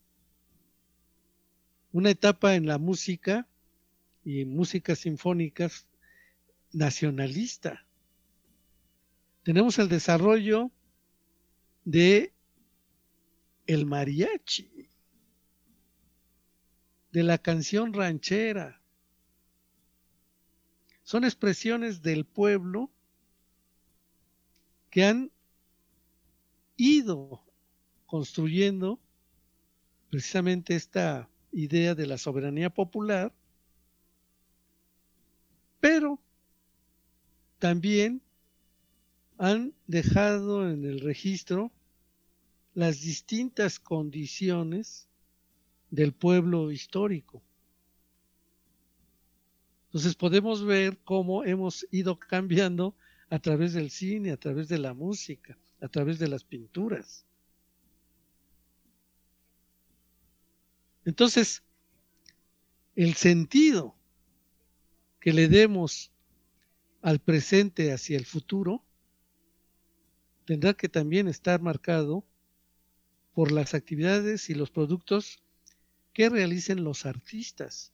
Una etapa en la música y en músicas sinfónicas nacionalista. Tenemos el desarrollo de el mariachi, de la canción ranchera. Son expresiones del pueblo que han ido construyendo precisamente esta idea de la soberanía popular, pero también han dejado en el registro las distintas condiciones del pueblo histórico. Entonces podemos ver cómo hemos ido cambiando a través del cine, a través de la música, a través de las pinturas. Entonces, el sentido que le demos al presente hacia el futuro tendrá que también estar marcado por las actividades y los productos que realicen los artistas.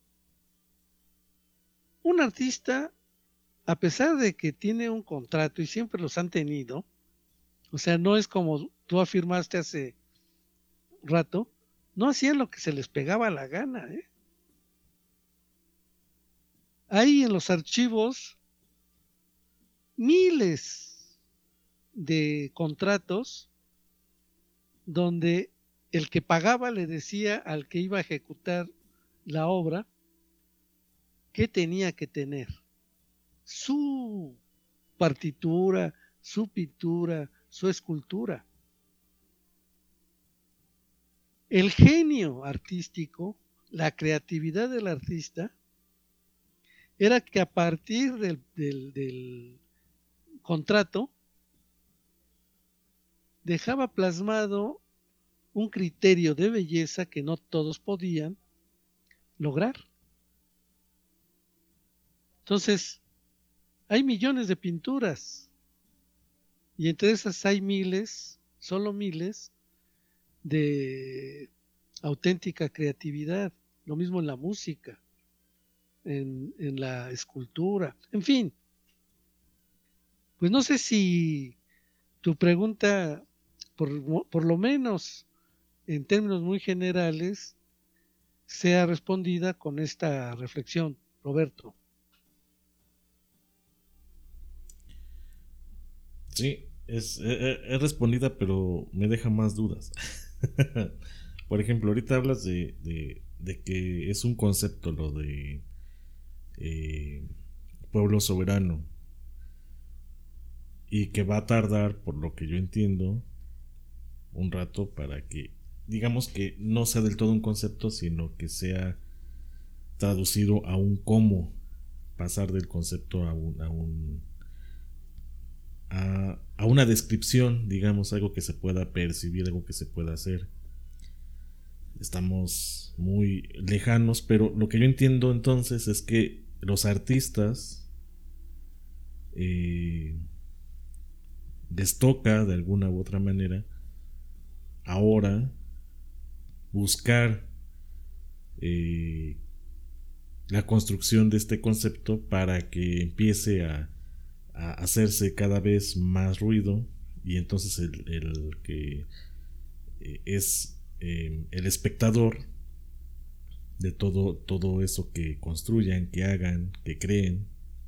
Un artista, a pesar de que tiene un contrato y siempre los han tenido, o sea, no es como tú afirmaste hace rato, no hacían lo que se les pegaba la gana, ¿eh? Hay en los archivos miles de contratos donde el que pagaba le decía al que iba a ejecutar la obra qué tenía que tener. Su partitura, su pintura, su escultura. El genio artístico, la creatividad del artista, era que a partir del, del, del contrato dejaba plasmado un criterio de belleza que no todos podían lograr. Entonces, hay millones de pinturas y entre esas hay miles, solo miles, de auténtica creatividad. Lo mismo en la música, en, en la escultura, en fin. Pues no sé si tu pregunta, por, por lo menos en términos muy generales, sea respondida con esta reflexión, Roberto. Sí, es, es, es respondida, pero me deja más dudas. Por ejemplo, ahorita hablas de, de, de que es un concepto lo de eh, pueblo soberano y que va a tardar, por lo que yo entiendo, un rato para que, digamos que no sea del todo un concepto, sino que sea traducido a un cómo, pasar del concepto a un, a un A, a una descripción, digamos, algo que se pueda percibir, algo que se pueda hacer. Estamos muy lejanos, pero lo que yo entiendo entonces es que los artistas eh, les toca de alguna u otra manera ahora buscar eh, la construcción de este concepto para que empiece a a hacerse cada vez más ruido y entonces el, el que es eh, el espectador de todo, todo eso que construyan, que hagan, que creen,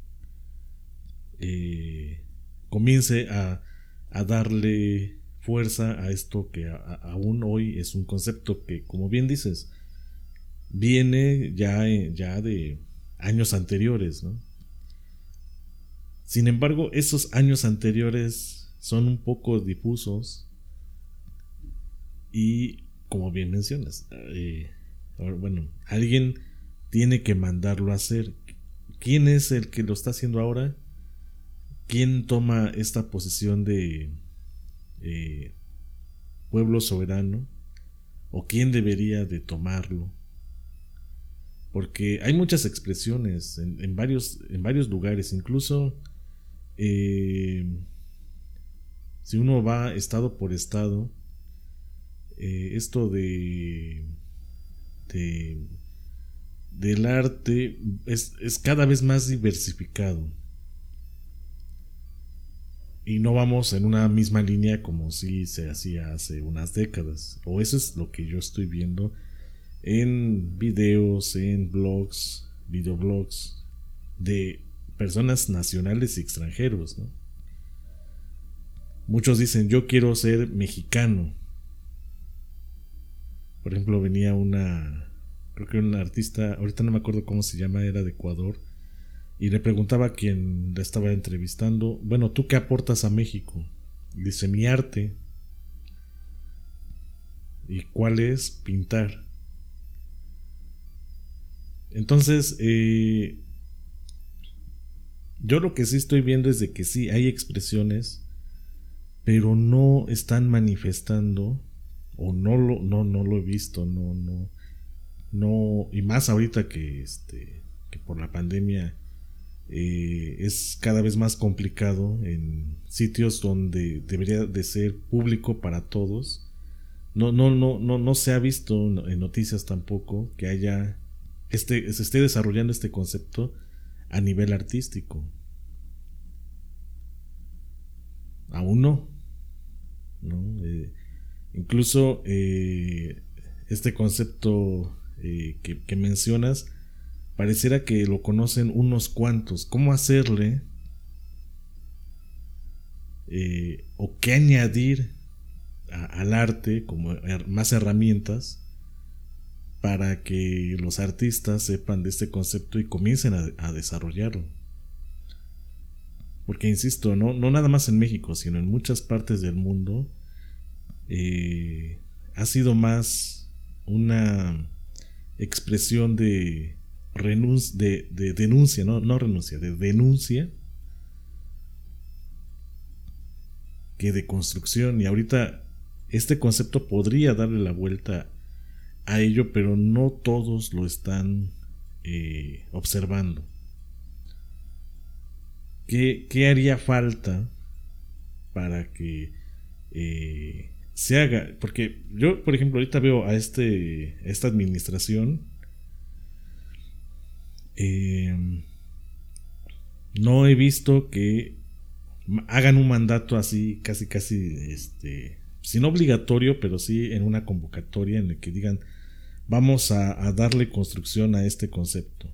eh, comience a, a darle fuerza a esto que a, a, aún hoy es un concepto que, como bien dices, viene ya, ya de años anteriores, ¿no? Sin embargo, esos años anteriores son un poco difusos y, como bien mencionas, eh, bueno, alguien tiene que mandarlo a hacer. ¿Quién es el que lo está haciendo ahora? ¿Quién toma esta posición de eh, pueblo soberano? ¿O quién debería de tomarlo? Porque hay muchas expresiones en, en, varios, en varios lugares, incluso... Eh, Si uno va estado por estado, eh, esto de, de del arte es, es cada vez más diversificado. Y no vamos en una misma línea como si se hacía hace unas décadas. O eso es lo que yo estoy viendo en videos, en blogs, videoblogs de personas nacionales y extranjeros, ¿no? Muchos dicen, yo quiero ser mexicano. Por ejemplo, venía una, creo que una artista, ahorita no me acuerdo cómo se llama, era de Ecuador, y le preguntaba a quien la estaba entrevistando, bueno, ¿tú qué aportas a México? Y dice, mi arte. ¿Y cuál es? Pintar. Entonces, eh, yo lo que sí estoy viendo es de que sí hay expresiones, pero no están manifestando, o no lo, no, no lo he visto, no, no, no, y más ahorita que este, que por la pandemia eh, es cada vez más complicado en sitios donde debería de ser público para todos. No, no, no, no, no se ha visto en noticias tampoco que haya este, se esté desarrollando este concepto a nivel artístico. Aún no, ¿no? Eh, incluso eh, este concepto eh, que, que mencionas pareciera que lo conocen unos cuantos. ¿Cómo hacerle eh, o qué añadir a, al arte como her- más herramientas para que los artistas sepan de este concepto y comiencen a, a desarrollarlo? Porque insisto, no, no nada más en México, sino en muchas partes del mundo eh, ha sido más una expresión de, renun- de, de denuncia, no, no renuncia, de denuncia que de construcción. Y ahorita este concepto podría darle la vuelta a ello, pero no todos lo están eh, observando. ¿Qué, ¿Qué haría falta para que eh, se haga? Porque yo, por ejemplo, ahorita veo a este esta administración, eh, no he visto que hagan un mandato así, casi casi, este, si no obligatorio, pero sí en una convocatoria en la que digan, vamos a, a darle construcción a este concepto.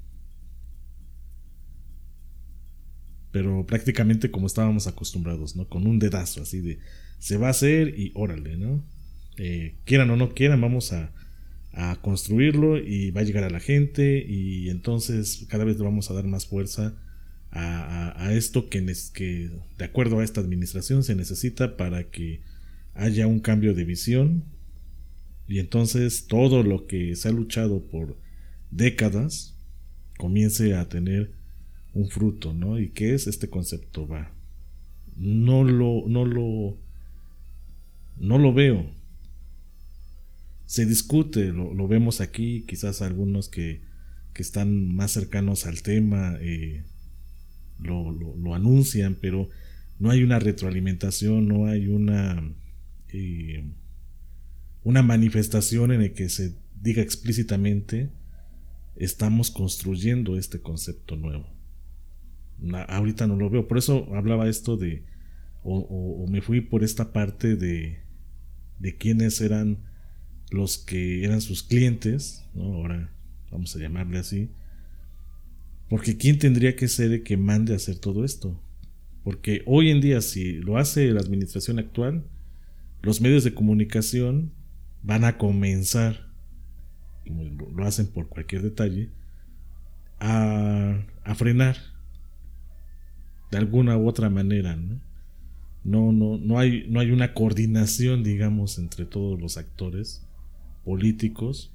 Pero prácticamente como estábamos acostumbrados, ¿no? Con un dedazo así de se va a hacer y órale, ¿no? Eh, quieran o no quieran, vamos a, a construirlo y va a llegar a la gente, y entonces cada vez le vamos a dar más fuerza a, a, a esto que, nes, que de acuerdo a esta administración se necesita para que haya un cambio de visión, y entonces todo lo que se ha luchado por décadas comience a tener un fruto, ¿no? ¿Y qué es este concepto? Va. No lo, no lo, no lo veo. Se discute, lo, lo vemos aquí, quizás algunos que, que están más cercanos al tema eh, lo, lo, lo anuncian, pero no hay una retroalimentación, no hay una eh, una manifestación en la que se diga explícitamente estamos construyendo este concepto nuevo. Ahorita no lo veo, por eso hablaba esto de o, o, o me fui por esta parte de de quiénes eran los que eran sus clientes, ¿no? Ahora vamos a llamarle así, porque quién tendría que ser el que mande a hacer todo esto. Porque hoy en día, si lo hace la administración actual, los medios de comunicación van a comenzar, como lo hacen por cualquier detalle, a, a frenar de alguna u otra manera, ¿no? No, no, no hay, no hay una coordinación, digamos, entre todos los actores políticos,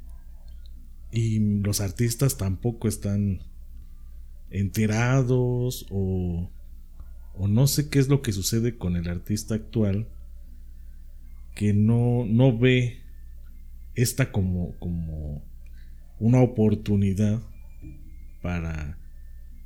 y los artistas tampoco están enterados, o, o no sé qué es lo que sucede con el artista actual, que no, no ve esta como, como una oportunidad para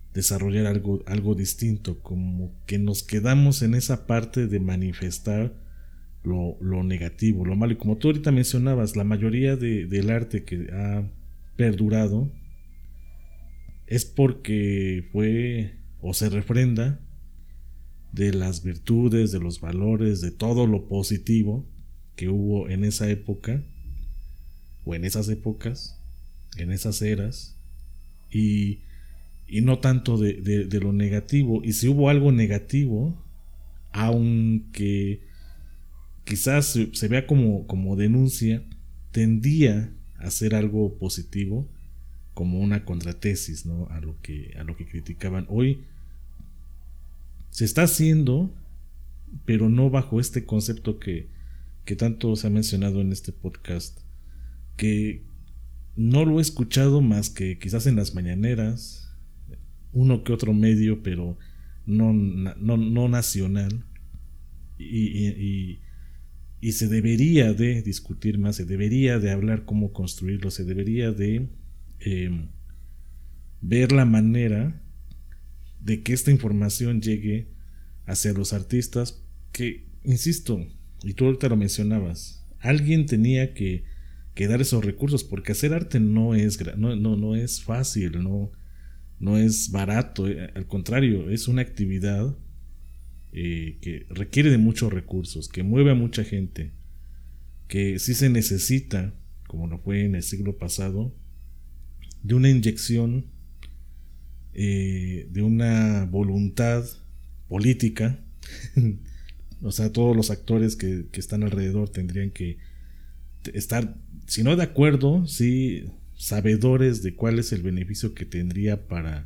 desarrollar algo, algo distinto, como que nos quedamos en esa parte de manifestar lo, lo negativo, lo malo. Y como tú ahorita mencionabas, la mayoría de, del arte que ha perdurado es porque fue o se refrenda de las virtudes, de los valores, de todo lo positivo que hubo en esa época o en esas épocas, en esas eras, y, y no tanto de, de, de lo negativo. Y si hubo algo negativo, aunque quizás se, se vea como, como denuncia, tendía a ser algo positivo, como una contratesis, ¿no?, a lo que, a lo que criticaban. Hoy se está haciendo, pero no bajo este concepto que, que tanto se ha mencionado en este podcast, que no lo he escuchado más que quizás en las mañaneras, uno que otro medio, pero no, no, no nacional, y, y, y, y se debería de discutir más, se debería de hablar cómo construirlo, se debería de eh, ver la manera de que esta información llegue hacia los artistas, que, insisto, y tú ahorita lo mencionabas, alguien tenía que, que dar esos recursos, porque hacer arte no es, no, no, no es fácil, no, no es barato, al contrario, es una actividad eh, que requiere de muchos recursos, que mueve a mucha gente, que sí se necesita, como lo fue en el siglo pasado, de una inyección, eh, de una voluntad política. O sea, todos los actores que, que están alrededor tendrían que estar, si no de acuerdo, sí sabedores de cuál es el beneficio que tendría para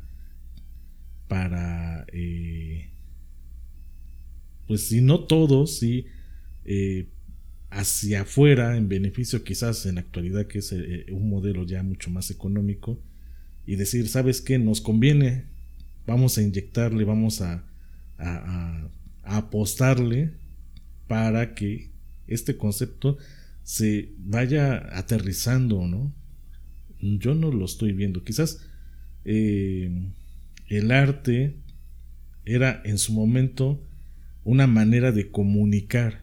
para eh, pues si no todos, sí eh, hacia afuera, en beneficio quizás en la actualidad, que es eh, un modelo ya mucho más económico, y decir, ¿sabes qué? Nos conviene, vamos a inyectarle, vamos a, a, a, a apostarle para que este concepto se vaya aterrizando, ¿no? Yo no lo estoy viendo. Quizás eh, el arte era en su momento una manera de comunicar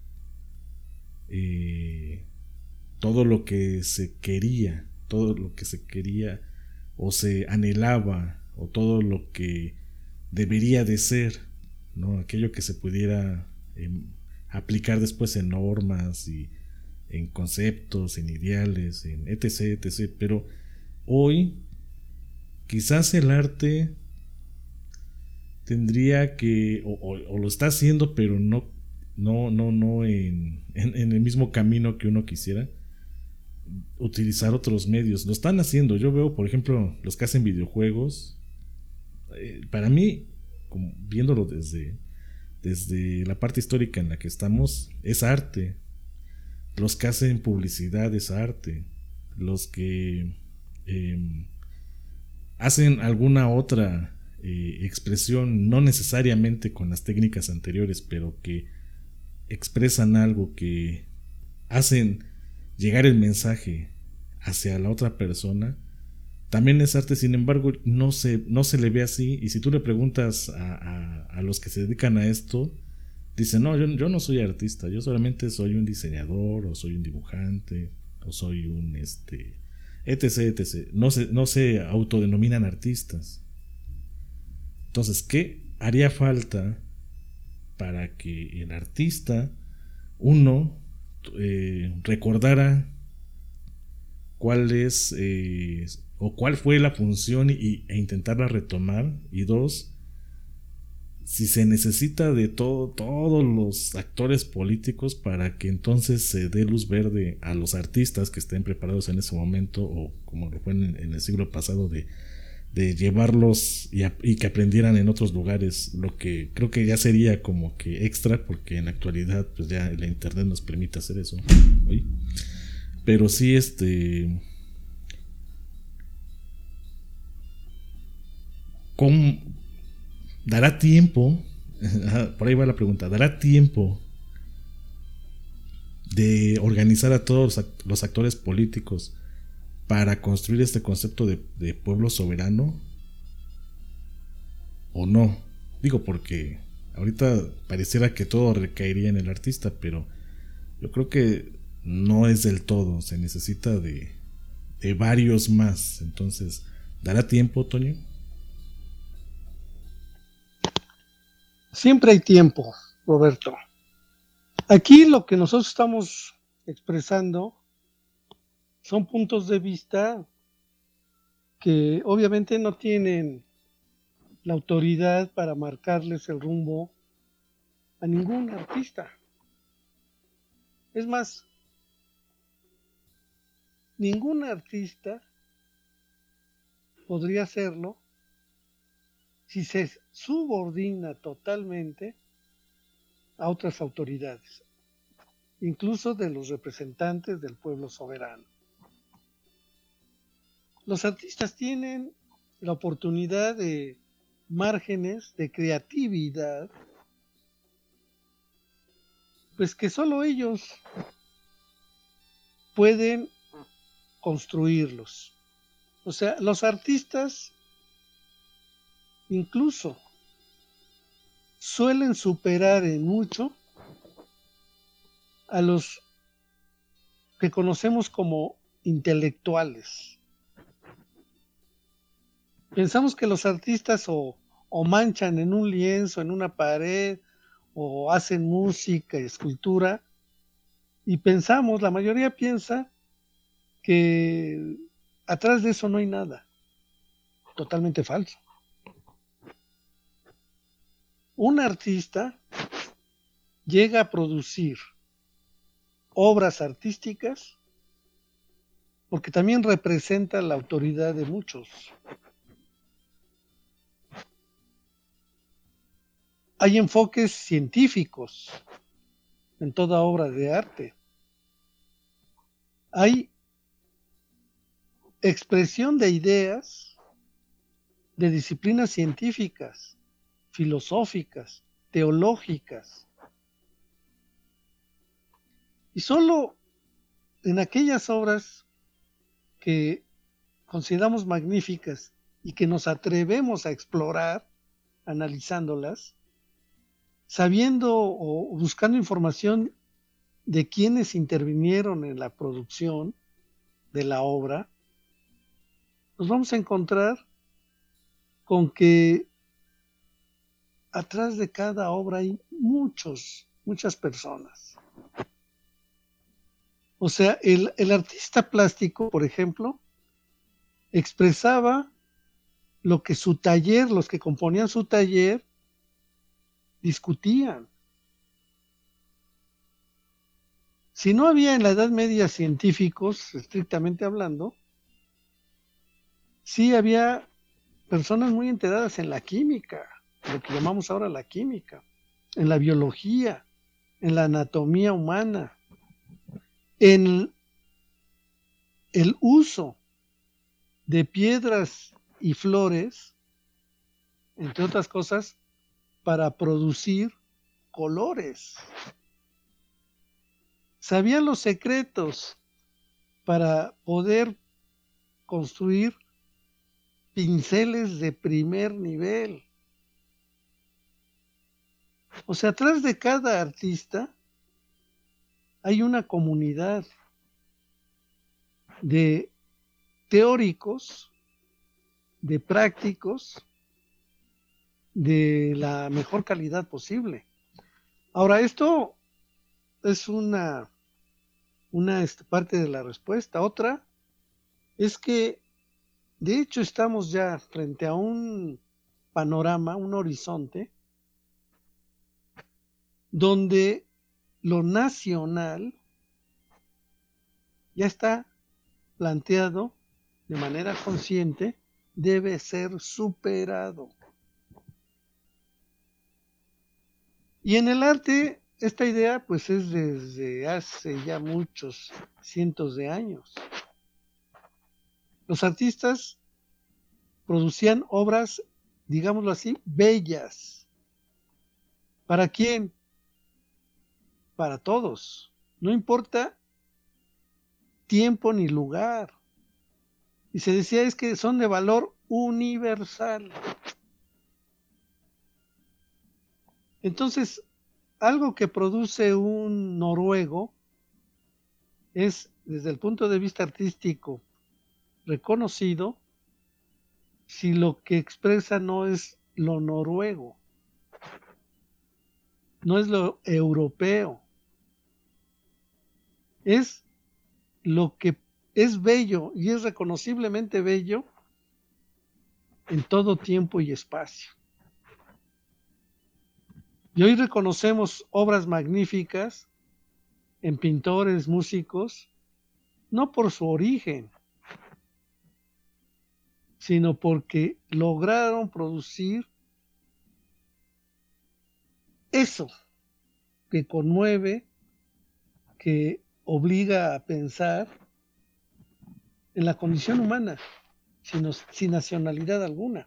eh, todo lo que se quería, todo lo que se quería o se anhelaba, o todo lo que debería de ser, ¿no? Aquello que se pudiera eh, aplicar después en normas y en conceptos, en ideales, en etc, etc. Pero hoy quizás el arte tendría que, o, o, o lo está haciendo, pero no, no, no, no en, en, en el mismo camino que uno quisiera, utilizar otros medios. Lo están haciendo. Yo veo, por ejemplo, los que hacen videojuegos. Eh, para mí, como viéndolo desde, desde la parte histórica en la que estamos, es arte. Los que hacen publicidad es arte. Los que eh, hacen alguna otra eh, expresión, no necesariamente con las técnicas anteriores, pero que expresan algo, que hacen llegar el mensaje hacia la otra persona, también es arte. Sin embargo, no se, no se le ve así. Y si tú le preguntas a, a, a los que se dedican a esto, dicen, no, yo, yo no soy artista, yo solamente soy un diseñador, o soy un dibujante, o soy un este etc, etc. No se, no se autodenominan artistas. Entonces, ¿qué haría falta para que el artista, uno, eh, recordara cuál es eh, o cuál fue la función y, e intentarla retomar? Y dos, si se necesita de todo, todos los actores políticos para que entonces se dé luz verde a los artistas que estén preparados en ese momento, o como lo fue en, en el siglo pasado, de, de llevarlos y, a, y que aprendieran en otros lugares, lo que creo que ya sería como que extra, porque en la actualidad pues ya la internet nos permite hacer eso. ¿Oye? Pero sí, este, ¿cómo dará tiempo? Por ahí va la pregunta. ¿Dará tiempo de organizar a todos los actores políticos para construir este concepto de, de pueblo soberano? o no. Digo, porque ahorita pareciera que todo recaería en el artista, pero yo creo que no es del todo, se necesita de, de varios más. Entonces, ¿dará tiempo, Toño? Siempre hay tiempo, Roberto. Aquí lo que nosotros estamos expresando son puntos de vista que obviamente no tienen la autoridad para marcarles el rumbo a ningún artista. Es más, ningún artista podría hacerlo si se subordina totalmente a otras autoridades, incluso de los representantes del pueblo soberano. Los artistas tienen la oportunidad de márgenes de creatividad, pues que solo ellos pueden construirlos. O sea, los artistas incluso suelen superar en mucho a los que conocemos como intelectuales. Pensamos que los artistas o, o manchan en un lienzo, en una pared, o hacen música, escultura, y pensamos, la mayoría piensa que atrás de eso no hay nada. Totalmente falso. Un artista llega a producir obras artísticas porque también representa la autoridad de muchos. Hay enfoques científicos en toda obra de arte. Hay expresión de ideas de disciplinas científicas, filosóficas, teológicas. Y solo en aquellas obras que consideramos magníficas y que nos atrevemos a explorar, analizándolas, sabiendo o buscando información de quienes intervinieron en la producción de la obra, nos vamos a encontrar con que atrás de cada obra hay muchos, muchas personas. O sea, el, el artista plástico, por ejemplo, expresaba lo que su taller, los que componían su taller, discutían. Si no había en la Edad Media científicos, estrictamente hablando, sí había personas muy enteradas en la química, lo que llamamos ahora la química, en la biología, en la anatomía humana, en el uso de piedras y flores, entre otras cosas, para producir colores. Sabían los secretos para poder construir pinceles de primer nivel. O sea, atrás de cada artista hay una comunidad de teóricos, de prácticos, de la mejor calidad posible. Ahora, esto es una, una este, parte de la respuesta. Otra es que, de hecho, estamos ya frente a un panorama, un horizonte, donde lo nacional ya está planteado de manera consciente, debe ser superado. Y en el arte, esta idea pues es desde hace ya muchos cientos de años. Los artistas producían obras, digámoslo así, bellas. ¿Para quién? Para todos. No importa tiempo ni lugar. Y se decía es que son de valor universal. Entonces, algo que produce un noruego es, desde el punto de vista artístico, reconocido si lo que expresa no es lo noruego, no es lo europeo, es lo que es bello y es reconociblemente bello en todo tiempo y espacio. Y hoy reconocemos obras magníficas en pintores, músicos, no por su origen, sino porque lograron producir eso que conmueve, que obliga a pensar en la condición humana, sin, sin nacionalidad alguna,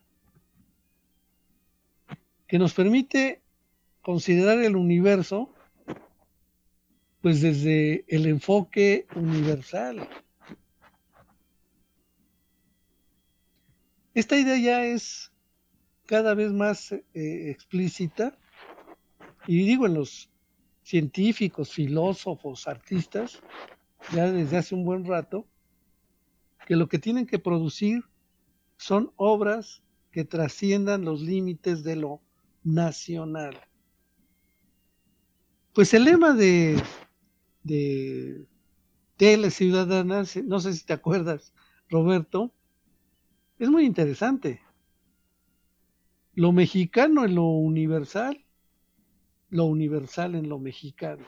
que nos permite considerar el universo pues desde el enfoque universal. Esta idea ya es cada vez más eh, explícita, y digo en los científicos, filósofos, artistas, ya desde hace un buen rato, que lo que tienen que producir son obras que trasciendan los límites de lo nacional. Pues el lema de, de Tele Ciudadana, no sé si te acuerdas, Roberto, es muy interesante. Lo mexicano en lo universal, lo universal en lo mexicano.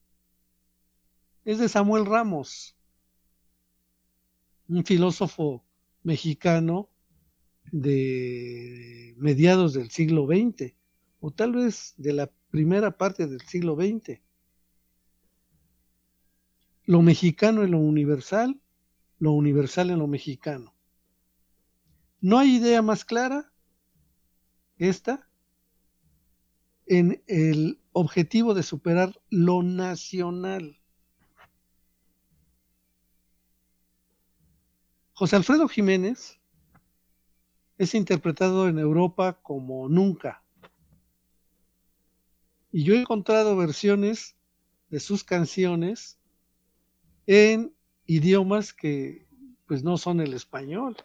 Es de Samuel Ramos, un filósofo mexicano de mediados del siglo veinte, o tal vez de la primera parte del siglo veinte. Lo mexicano en lo universal, lo universal en lo mexicano. No hay idea más clara, esta, en el objetivo de superar lo nacional. José Alfredo Jiménez es interpretado en Europa como nunca. Y yo he encontrado versiones de sus canciones en idiomas que pues no son el español.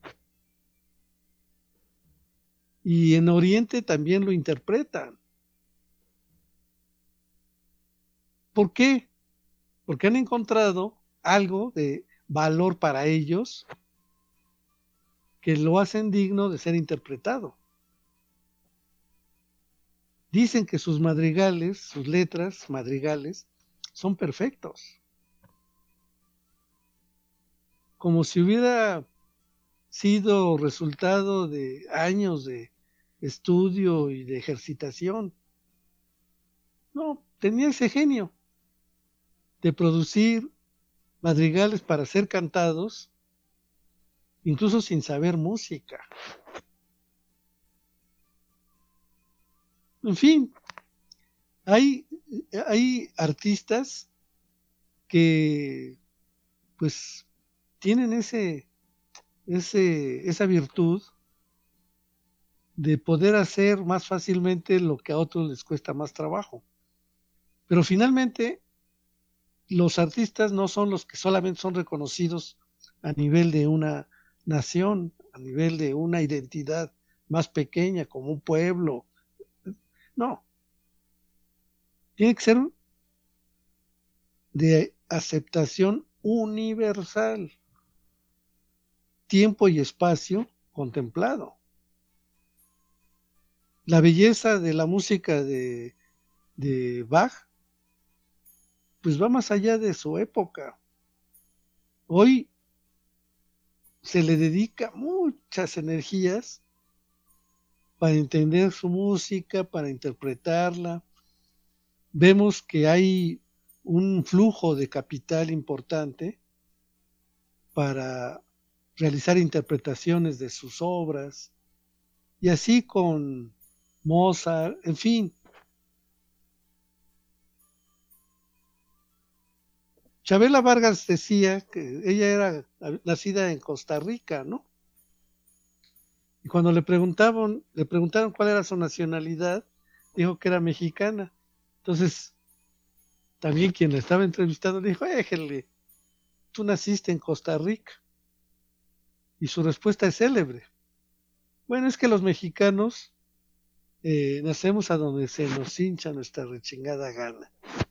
Y en Oriente también lo interpretan. ¿Por qué? Porque han encontrado algo de valor para ellos que lo hacen digno de ser interpretado. Dicen que sus madrigales, sus letras madrigales, son perfectos. Como si hubiera sido resultado de años de estudio y de ejercitación. No, tenía ese genio de producir madrigales para ser cantados, incluso sin saber música. En fin, hay, hay artistas que pues tienen ese, ese, esa virtud de poder hacer más fácilmente lo que a otros les cuesta más trabajo. Pero finalmente, los artistas no son los que solamente son reconocidos a nivel de una nación, a nivel de una identidad más pequeña, como un pueblo. No. Tiene que ser de aceptación universal. Tiempo y espacio contemplado. La belleza de la música de, de Bach pues va más allá de su época. Hoy se le dedica muchas energías para entender su música, para interpretarla. Vemos que hay un flujo de capital importante para realizar interpretaciones de sus obras, y así con Mozart, en fin. Chabela Vargas decía que ella era nacida en Costa Rica, ¿no? Y cuando le preguntaban, le preguntaron cuál era su nacionalidad, dijo que era mexicana. Entonces, también quien la estaba entrevistando le dijo, déjenle, tú naciste en Costa Rica. Y su respuesta es célebre. Bueno, es que los mexicanos eh, nacemos a donde se nos hincha nuestra rechingada gana.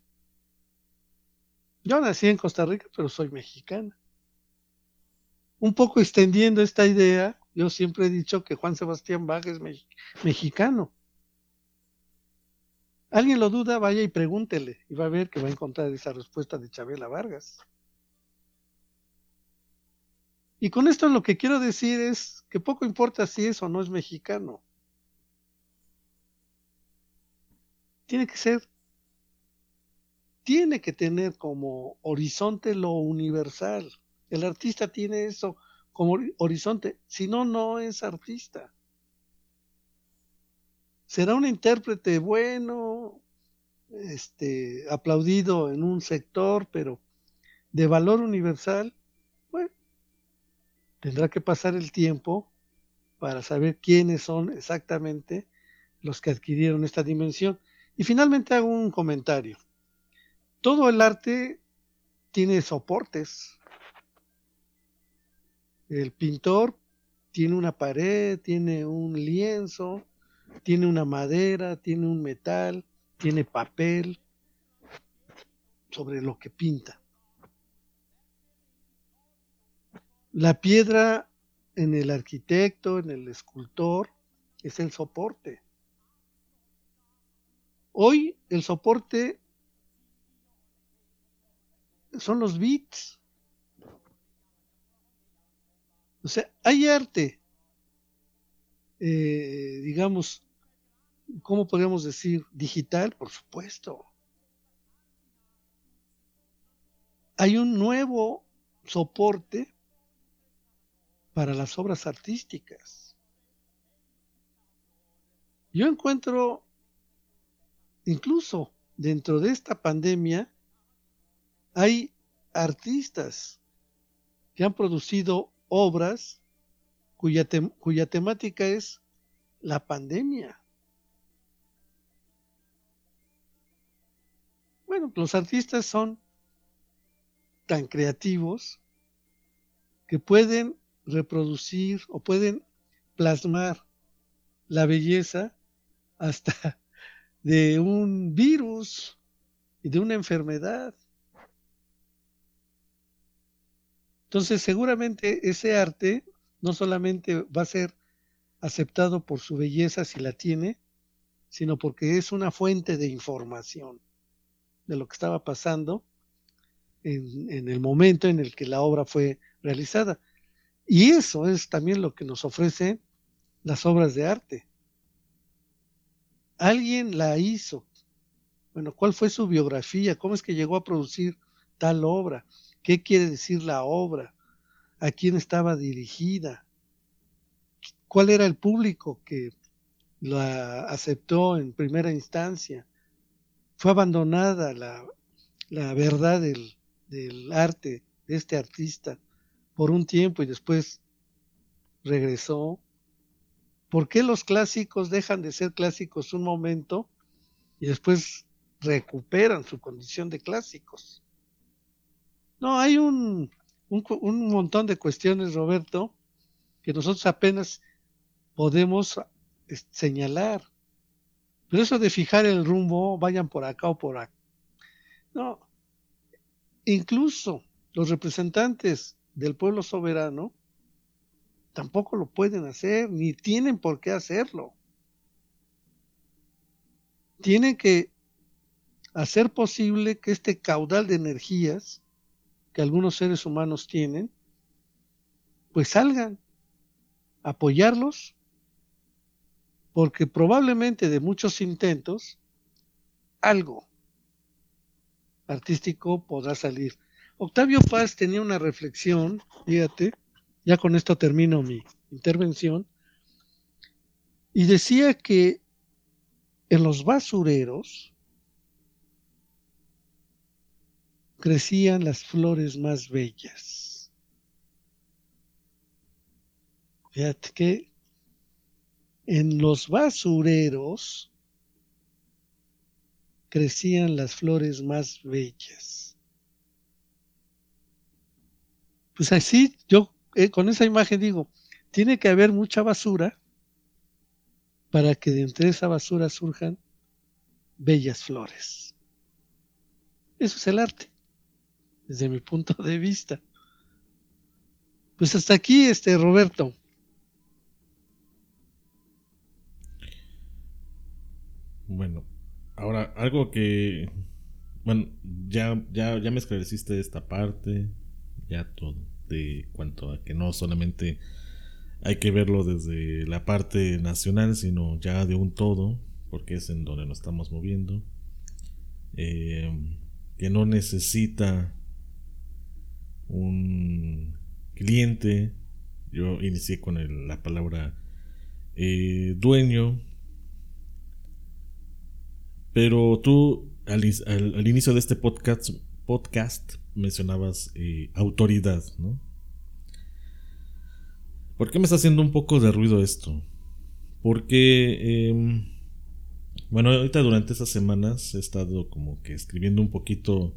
Yo nací en Costa Rica, pero soy mexicana. Un poco extendiendo esta idea, yo siempre he dicho que Juan Sebastián Bach es me- mexicano. Alguien lo duda, vaya y pregúntele, y va a ver que va a encontrar esa respuesta de Chabela Vargas. Y con esto lo que quiero decir es que poco importa si es o no es mexicano. Tiene que ser, tiene que tener como horizonte lo universal. El artista tiene eso como horizonte, si no, no es artista. Será un intérprete bueno, este, aplaudido en un sector, pero de valor universal, bueno, tendrá que pasar el tiempo para saber quiénes son exactamente los que adquirieron esta dimensión. Y finalmente hago un comentario. Todo el arte tiene soportes. El pintor tiene una pared, tiene un lienzo, tiene una madera, tiene un metal, tiene papel sobre lo que pinta. La piedra en el arquitecto, en el escultor, es el soporte. Hoy el soporte son los bits. O sea, hay arte, eh, digamos, ¿cómo podríamos decir? Digital, por supuesto. Hay un nuevo soporte para las obras artísticas. Yo encuentro, incluso dentro de esta pandemia, hay artistas que han producido obras cuya, te, cuya temática es la pandemia. Bueno, los artistas son tan creativos que pueden reproducir o pueden plasmar la belleza hasta de un virus y de una enfermedad. Entonces, seguramente ese arte no solamente va a ser aceptado por su belleza si la tiene, sino porque es una fuente de información de lo que estaba pasando en, en el momento en el que la obra fue realizada. Y eso es también lo que nos ofrecen las obras de arte. Alguien la hizo. Bueno, ¿cuál fue su biografía? ¿Cómo es que llegó a producir tal obra? ¿Qué quiere decir la obra? ¿A quién estaba dirigida? ¿Cuál era el público que la aceptó en primera instancia? Fue abandonada la, la verdad del, del arte de este artista por un tiempo y después regresó. ¿Por qué los clásicos dejan de ser clásicos un momento y después recuperan su condición de clásicos? No, hay un, un, un montón de cuestiones, Roberto, que nosotros apenas podemos señalar. Pero eso de fijar el rumbo, vayan por acá o por acá. No, incluso los representantes del pueblo soberano tampoco lo pueden hacer, ni tienen por qué hacerlo. Tienen que hacer posible que este caudal de energías que algunos seres humanos tienen, pues salgan, apoyarlos, porque probablemente de muchos intentos, algo artístico podrá salir. Octavio Paz tenía una reflexión, fíjate, ya con esto termino mi intervención, y decía que en los basureros crecían las flores más bellas. Fíjate que en los basureros crecían las flores más bellas. Pues así, yo eh, con esa imagen digo, tiene que haber mucha basura para que de entre esa basura surjan bellas flores. Eso es el arte, desde mi punto de vista. Pues hasta aquí, este Roberto. Bueno, ahora algo que, bueno, ya, ya, ya me esclareciste esta parte, ya todo, de cuanto a que no solamente hay que verlo desde la parte nacional, sino ya de un todo, porque es en donde nos estamos moviendo, eh, que no necesita un cliente. Yo inicié con el, la palabra eh, dueño, pero tú al, al, al inicio de este podcast, podcast mencionabas eh, autoridad, ¿no? ¿Por qué me está haciendo un poco de ruido esto? Porque, eh, bueno, ahorita durante estas semanas he estado como que escribiendo un poquito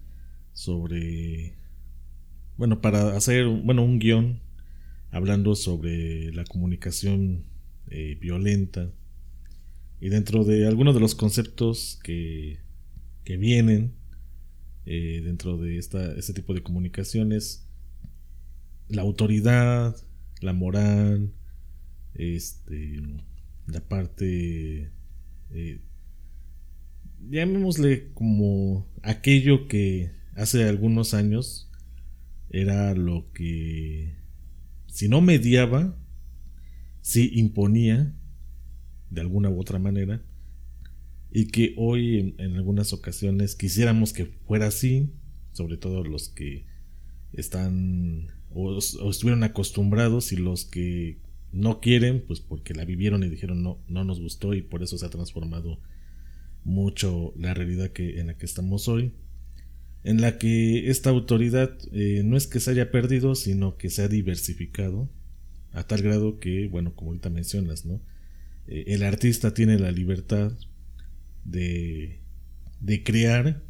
sobre, bueno, para hacer, bueno, un guión hablando sobre la comunicación eh, violenta. Y dentro de algunos de los conceptos que, que vienen eh, dentro de esta, este tipo de comunicaciones, la autoridad, la moral, este, la parte, eh, llamémosle como aquello que hace algunos años era lo que, si no mediaba, sí imponía de alguna u otra manera, y que hoy en, en algunas ocasiones quisiéramos que fuera así, sobre todo los que están o, o estuvieron acostumbrados, y los que no quieren, pues porque la vivieron y dijeron no, no nos gustó, y por eso se ha transformado mucho la realidad que, en la que estamos hoy, en la que esta autoridad eh, no es que se haya perdido, sino que se ha diversificado a tal grado que, bueno, como ahorita mencionas, ¿no? Eh, el artista tiene la libertad de, de crear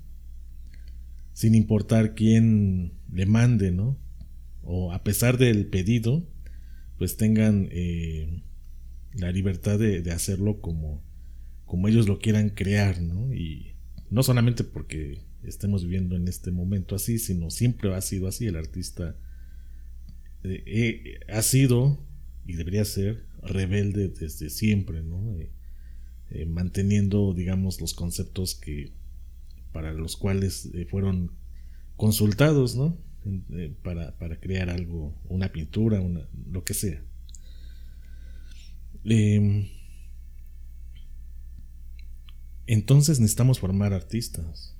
sin importar quién le mande, ¿no? O a pesar del pedido, pues tengan eh, la libertad de, de hacerlo como, como ellos lo quieran crear, ¿no? Y no solamente porque estemos viviendo en este momento así, sino siempre ha sido así. El artista eh, eh, ha sido y debería ser rebelde desde siempre, ¿no? Eh, eh, manteniendo, digamos, los conceptos que para los cuales eh, fueron consultados, ¿no? Eh, para, para crear algo, una pintura, una, lo que sea. Eh, entonces necesitamos formar artistas.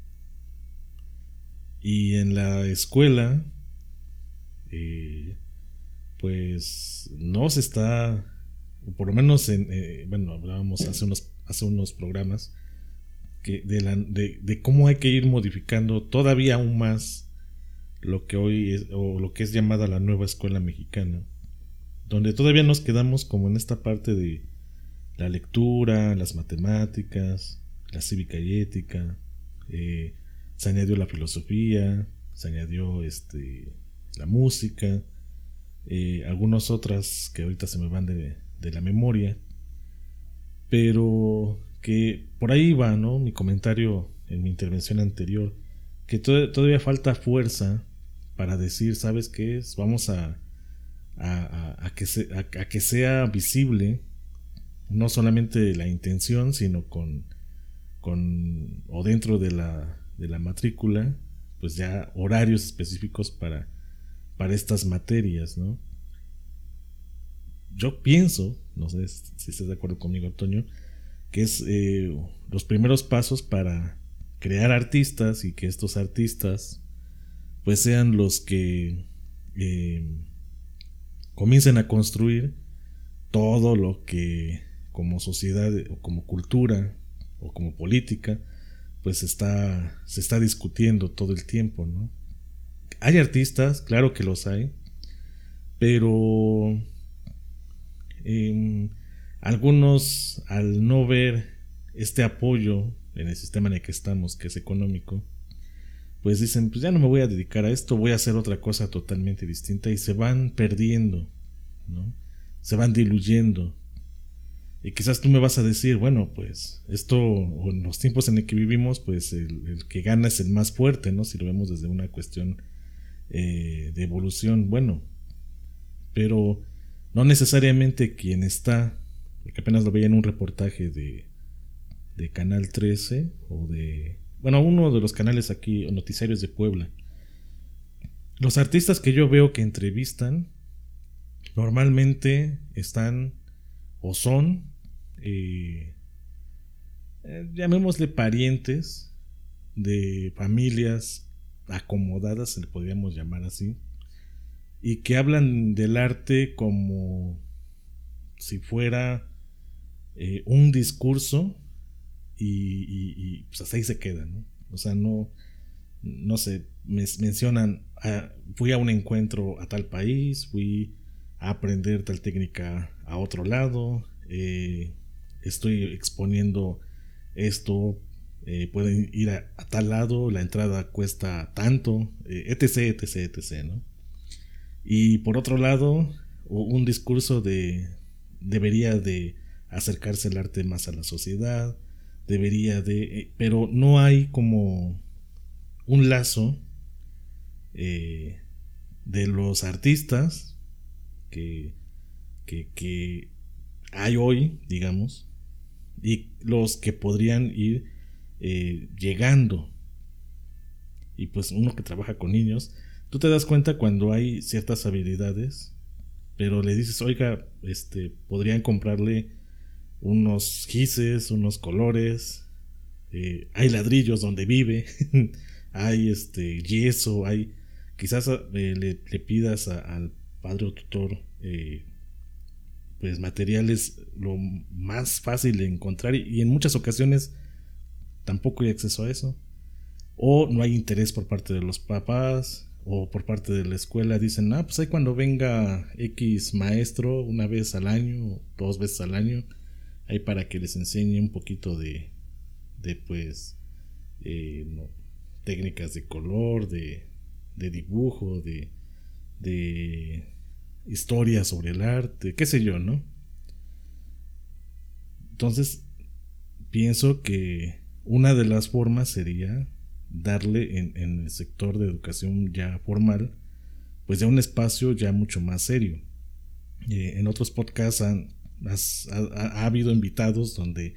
Y en la escuela, eh, pues no se está, por lo menos en, eh, bueno, hablábamos hace unos, hace unos programas que de, la, de, de cómo hay que ir modificando todavía aún más lo que hoy es, o lo que es llamada la nueva escuela mexicana, donde todavía nos quedamos como en esta parte de la lectura, las matemáticas, la cívica y ética, eh, se añadió la filosofía, se añadió este la música, eh, algunas otras que ahorita se me van de, de la memoria, pero que por ahí va, ¿no? Mi comentario en mi intervención anterior, que to- todavía falta fuerza para decir, ¿sabes qué es? Vamos a, a, a, a, que, se, a, a que sea visible no solamente la intención, sino con, con o dentro de la, de la matrícula, pues ya horarios específicos para, para estas materias, ¿no? Yo pienso, no sé si estás de acuerdo conmigo, Antonio, que es eh, los primeros pasos para crear artistas, y que estos artistas pues sean los que eh, comiencen a construir todo lo que como sociedad o como cultura o como política pues está, se está discutiendo todo el tiempo, ¿no? Hay artistas, claro que los hay, pero eh, algunos, al no ver este apoyo en el sistema en el que estamos, que es económico, pues dicen, pues ya no me voy a dedicar a esto, voy a hacer otra cosa totalmente distinta, y se van perdiendo, ¿no? Se van diluyendo. Y quizás tú me vas a decir, bueno, pues esto, o en los tiempos en el que vivimos, pues el, el que gana es el más fuerte, ¿no? Si lo vemos desde una cuestión eh, de evolución, bueno, pero no necesariamente quien está, porque apenas lo veía en un reportaje de, de Canal trece, o de, bueno, uno de los canales aquí, o noticiarios de Puebla. Los artistas que yo veo que entrevistan, normalmente están, o son, eh, eh, llamémosle parientes de familias acomodadas, se le podríamos llamar así, y que hablan del arte como si fuera eh, un discurso, y, y, y pues hasta ahí se queda, ¿no? O sea, no, no sé, me, mencionan, ah, fui a un encuentro a tal país, fui a aprender tal técnica a otro lado, eh, estoy exponiendo esto, eh, pueden ir a, a tal lado, la entrada cuesta tanto, eh, etc, etc, etc, ¿no? Y por otro lado, un discurso de debería de acercarse el arte más a la sociedad, debería de, pero no hay como un lazo eh, de los artistas que, que, que hay hoy, digamos, y los que podrían ir eh, llegando. Y pues uno que trabaja con niños, tú te das cuenta cuando hay ciertas habilidades, pero le dices, oiga, este, podrían comprarle unos gises, unos colores, eh, hay ladrillos donde vive, hay este yeso, hay, quizás eh, le, le pidas a, al padre o tutor eh, pues materiales lo más fácil de encontrar, y, y en muchas ocasiones tampoco hay acceso a eso, o no hay interés por parte de los papás o por parte de la escuela. Dicen, ah, pues ahí cuando venga X maestro una vez al año, dos veces al año, ahí para que les enseñe un poquito de, de pues, eh, no, técnicas de color, de, de dibujo, de, de historia sobre el arte, qué sé yo, ¿no? Entonces, pienso que una de las formas sería darle en, en el sector de educación ya formal, pues ya un espacio ya mucho más serio. Eh, en otros podcasts han, has, ha, ha habido invitados donde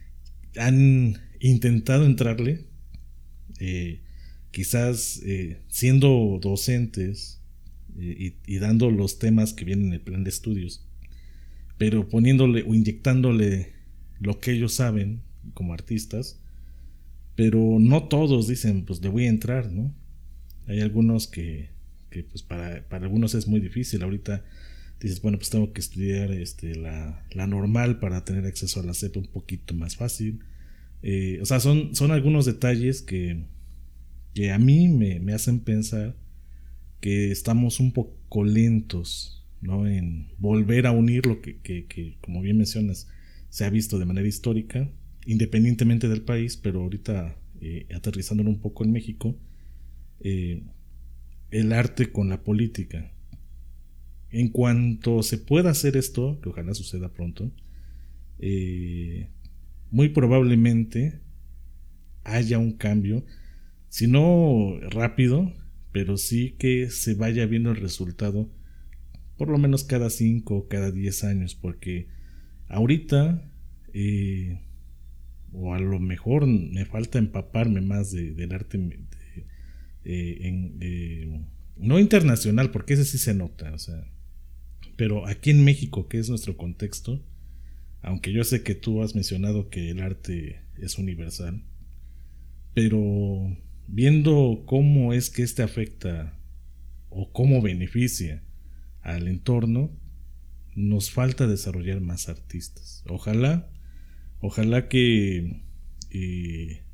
han intentado entrarle, eh, quizás eh, siendo docentes eh, y, y dando los temas que vienen en el plan de estudios, pero poniéndole o inyectándole lo que ellos saben como artistas. Pero no todos dicen, pues le voy a entrar, ¿no? Hay algunos que, que pues para, para algunos es muy difícil. Ahorita dices, bueno, pues tengo que estudiar este, la, la normal para tener acceso a la S E P un poquito más fácil. Eh, o sea, son, son algunos detalles que, que a mí me, me hacen pensar que estamos un poco lentos, ¿no? En volver a unir lo que, que, que, como bien mencionas, se ha visto de manera histórica, independientemente del país, pero ahorita eh, aterrizándolo un poco en México, eh, el arte con la política. En cuanto se pueda hacer esto, que ojalá suceda pronto, eh, muy probablemente haya un cambio, si no rápido, pero sí que se vaya viendo el resultado por lo menos cada cinco o cada diez años, porque ahorita eh, o a lo mejor me falta empaparme más de, del arte de, eh, en, eh, no internacional, porque ese sí se nota, o sea, pero aquí en México, que es nuestro contexto, aunque yo sé que tú has mencionado que el arte es universal, pero viendo cómo es que este afecta o cómo beneficia al entorno, nos falta desarrollar más artistas. Ojalá Ojalá que eh,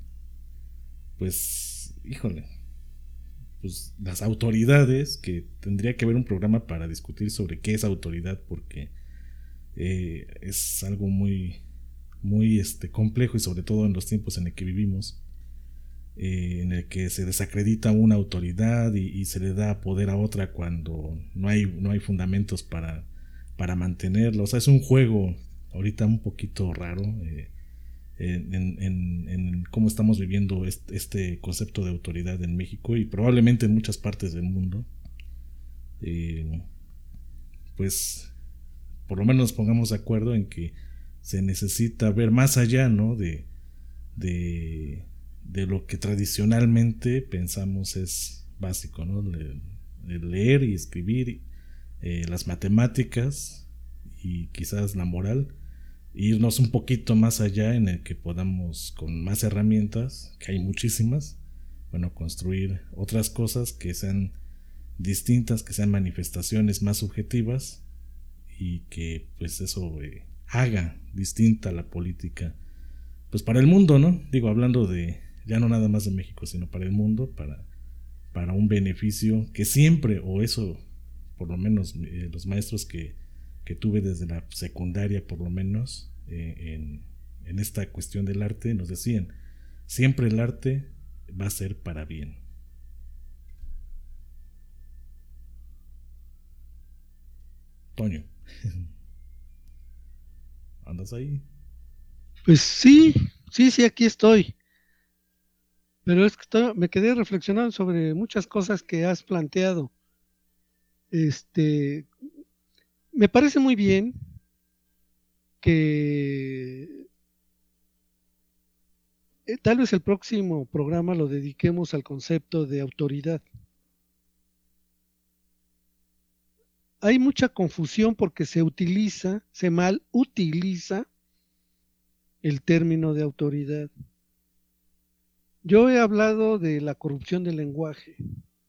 pues híjole pues las autoridades, que tendría que haber un programa para discutir sobre qué es autoridad, porque eh, es algo muy muy este, complejo, y sobre todo en los tiempos en el que vivimos, eh, en el que se desacredita una autoridad y, y se le da poder a otra cuando no hay, no hay fundamentos para, para mantenerlo. O sea, es un juego ahorita un poquito raro eh, en, en, en cómo estamos viviendo este, este concepto de autoridad en México y probablemente en muchas partes del mundo. Eh, pues por lo menos nos pongamos de acuerdo en que se necesita ver más allá, ¿no? de, de, de lo que tradicionalmente pensamos es básico, ¿no? Le, de leer y escribir, eh, las matemáticas y quizás la moral, irnos un poquito más allá en el que podamos, con más herramientas, que hay muchísimas, bueno, construir otras cosas que sean distintas, que sean manifestaciones más subjetivas y que pues eso eh, haga distinta la política pues para el mundo, ¿no? Digo, hablando de ya no nada más de México, sino para el mundo, para, para un beneficio que siempre, o eso por lo menos eh, los maestros que, que tuve desde la secundaria por lo menos eh, en, en esta cuestión del arte nos decían, siempre el arte va a ser para bien. Toño, ¿andas ahí? Pues sí, sí, sí, aquí estoy. Pero es que estoy- me quedé reflexionando sobre muchas cosas que has planteado. Este, me parece muy bien que eh, tal vez el próximo programa lo dediquemos al concepto de autoridad. Hay mucha confusión porque se utiliza, se mal utiliza el término de autoridad. Yo he hablado de la corrupción del lenguaje,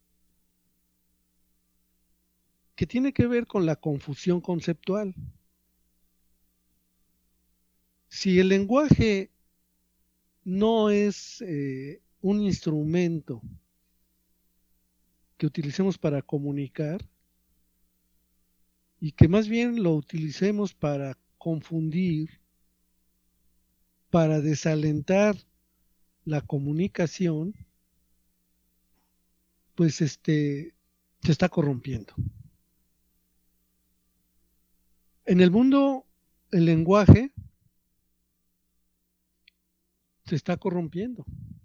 que tiene que ver con la confusión conceptual. Si el lenguaje no es eh, un instrumento que utilicemos para comunicar, y que más bien lo utilicemos para confundir, para desalentar la comunicación, pues este se está corrompiendo. En el mundo, el lenguaje se está corrompiendo.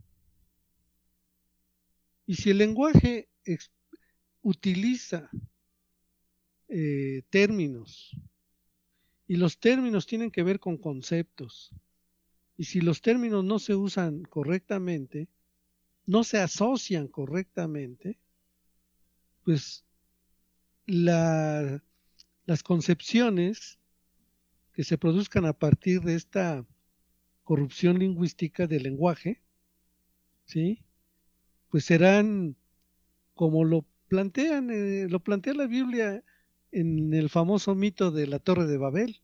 Y si el lenguaje ex- utiliza eh, términos, y los términos tienen que ver con conceptos, y si los términos no se usan correctamente, no se asocian correctamente, pues la, las concepciones que se produzcan a partir de esta corrupción lingüística del lenguaje, ¿sí? Pues serán como lo plantean, eh, lo plantea la Biblia en el famoso mito de la Torre de Babel.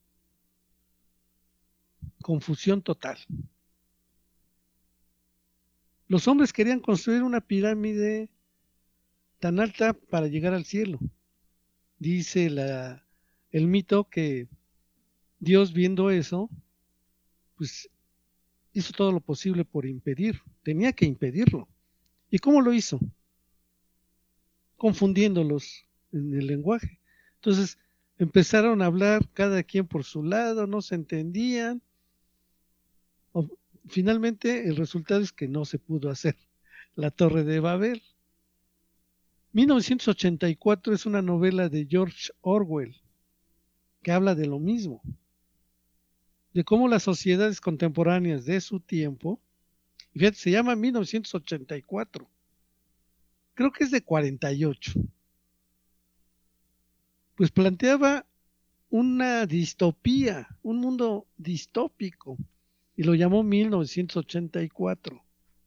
Confusión total. Los hombres querían construir una pirámide tan alta para llegar al cielo. Dice la, el mito que Dios, viendo eso, pues hizo todo lo posible por impedir, tenía que impedirlo. ¿Y cómo lo hizo? Confundiéndolos en el lenguaje. Entonces empezaron a hablar cada quien por su lado, no se entendían. O, finalmente el resultado es que no se pudo hacer la Torre de Babel. mil novecientos ochenta y cuatro es una novela de George Orwell que habla de lo mismo, de cómo las sociedades contemporáneas de su tiempo, fíjate, se llama mil novecientos ochenta y cuatro, creo que es de cuarenta y ocho, pues planteaba una distopía, un mundo distópico, y lo llamó mil novecientos ochenta y cuatro,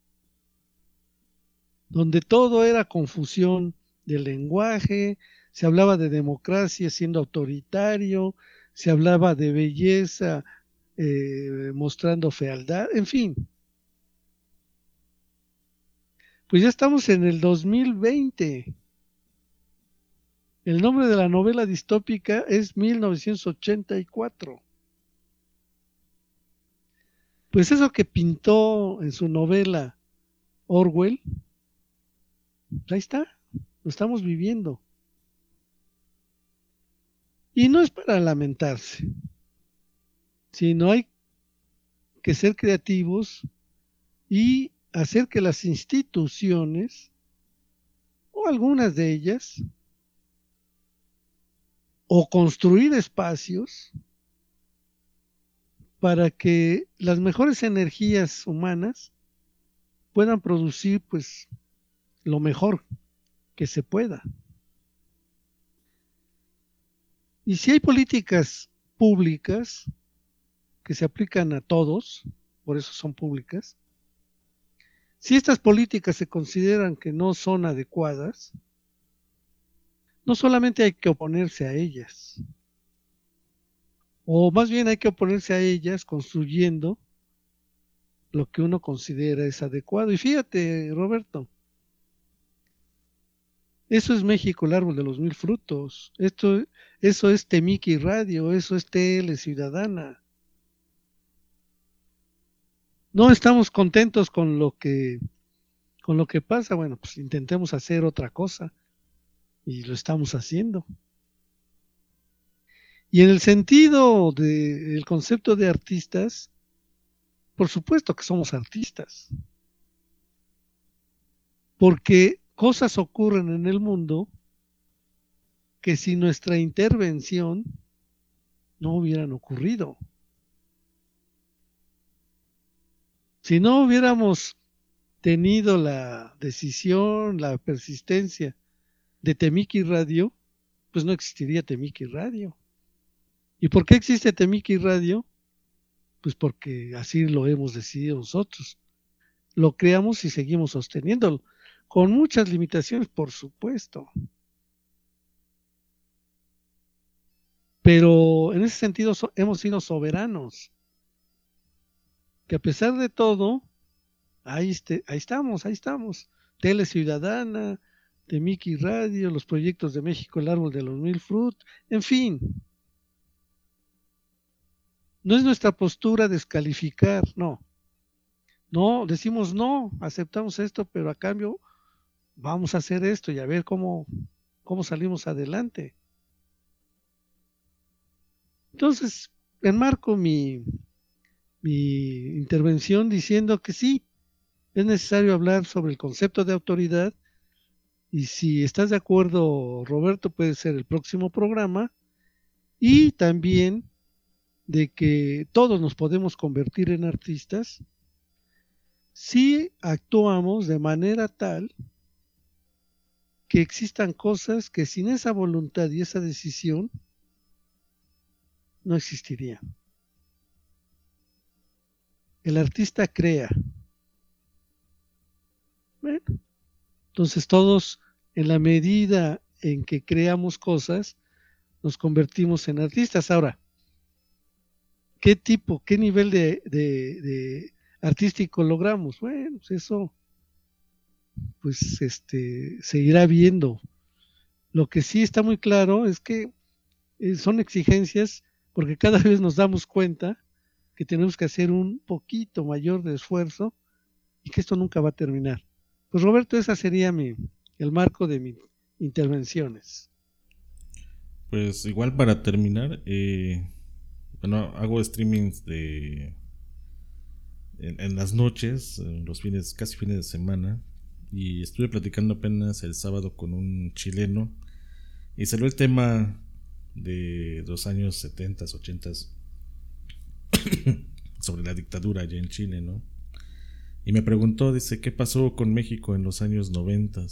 donde todo era confusión del lenguaje, se hablaba de democracia siendo autoritario, se hablaba de belleza eh, mostrando fealdad, en fin. Pues ya estamos en el dos mil veinte. El nombre de la novela distópica es mil novecientos ochenta y cuatro. pues eso que pintó en su novela Orwell, ahí está, lo estamos viviendo. Y no es para lamentarse, sino hay que ser creativos y hacer que las instituciones, o algunas de ellas, o construir espacios para que las mejores energías humanas puedan producir pues lo mejor que se pueda. Y si hay políticas públicas que se aplican a todos, por eso son públicas, si estas políticas se consideran que no son adecuadas, no solamente hay que oponerse a ellas, o más bien hay que oponerse a ellas construyendo lo que uno considera es adecuado. Y fíjate, Roberto, eso es México, el árbol de los mil frutos. Esto, eso es Temiki Radio, eso es T L Ciudadana. No estamos contentos con lo que, con lo que pasa. Bueno, pues intentemos hacer otra cosa. Y lo estamos haciendo. Y en el sentido del concepto de artistas, por supuesto que somos artistas. Porque cosas ocurren en el mundo que sin nuestra intervención no hubieran ocurrido. Si no hubiéramos tenido la decisión, la persistencia de Temiki Radio, pues no existiría Temiki Radio. ¿Y por qué existe Temiki Radio? Pues porque así lo hemos decidido nosotros. Lo creamos y seguimos sosteniéndolo, con muchas limitaciones, por supuesto. Pero en ese sentido so- hemos sido soberanos. Que a pesar de todo, ahí, este, ahí estamos, ahí estamos. Tele Ciudadana, Temiki Radio, los proyectos de México, el árbol de los mil frutos, en fin. No es nuestra postura descalificar, no. No, decimos no, aceptamos esto, pero a cambio vamos a hacer esto y a ver cómo, cómo salimos adelante. Entonces, enmarco mi, mi intervención diciendo que sí, es necesario hablar sobre el concepto de autoridad y si estás de acuerdo, Roberto, puede ser el próximo programa y también de que todos nos podemos convertir en artistas si actuamos de manera tal que existan cosas que sin esa voluntad y esa decisión no existirían. El artista crea. Bueno, entonces todos, en la medida en que creamos cosas, nos convertimos en artistas. Ahora, ¿qué tipo, qué nivel de, de, de artístico logramos? Bueno, pues eso pues este se irá viendo. Lo que sí está muy claro es que eh, son exigencias porque cada vez nos damos cuenta que tenemos que hacer un poquito mayor de esfuerzo y que esto nunca va a terminar. Pues Roberto, esa sería mi, el marco de mis intervenciones. Pues igual para terminar, eh, bueno, hago streamings de en, en las noches, en los fines, casi fines de semana, y estuve platicando apenas el sábado con un chileno y salió el tema de los años setenta, ochenta sobre la dictadura allá en Chile, ¿no? Y me preguntó, dice, ¿qué pasó con México en los años noventa?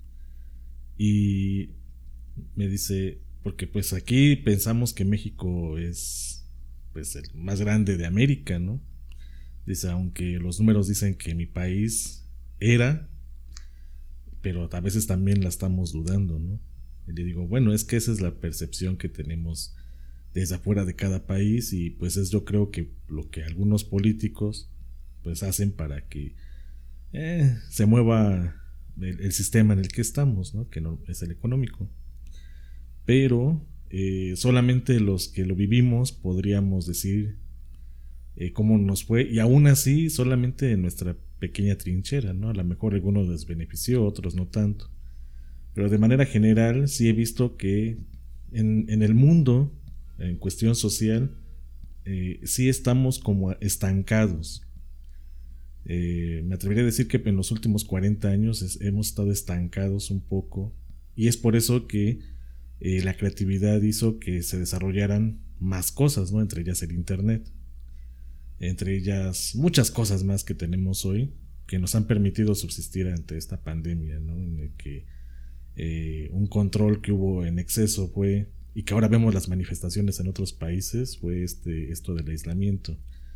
Y me dice, porque pues aquí pensamos que México es pues el más grande de América, ¿no? Dice, aunque los números dicen que mi país era, pero a veces también la estamos dudando, ¿no? Y le digo, bueno, es que esa es la percepción que tenemos desde afuera de cada país y pues es yo creo que lo que algunos políticos pues hacen para que eh, se mueva el, el sistema en el que estamos, ¿no? Que no es el económico. Pero eh, solamente los que lo vivimos podríamos decir eh, cómo nos fue, y aún así solamente en nuestra pequeña trinchera, ¿no? A lo mejor algunos les benefició, otros no tanto. Pero de manera general sí he visto que en, en el mundo, en cuestión social, eh, sí estamos como estancados. Eh, me atrevería a decir que en los últimos cuarenta años es, hemos estado estancados un poco, y es por eso que eh, la creatividad hizo que se desarrollaran más cosas, ¿no? Entre ellas el internet, entre ellas muchas cosas más que tenemos hoy que nos han permitido subsistir ante esta pandemia, ¿no? En el que eh, un control que hubo en exceso fue, y que ahora vemos las manifestaciones en otros países, fue este, esto del aislamiento.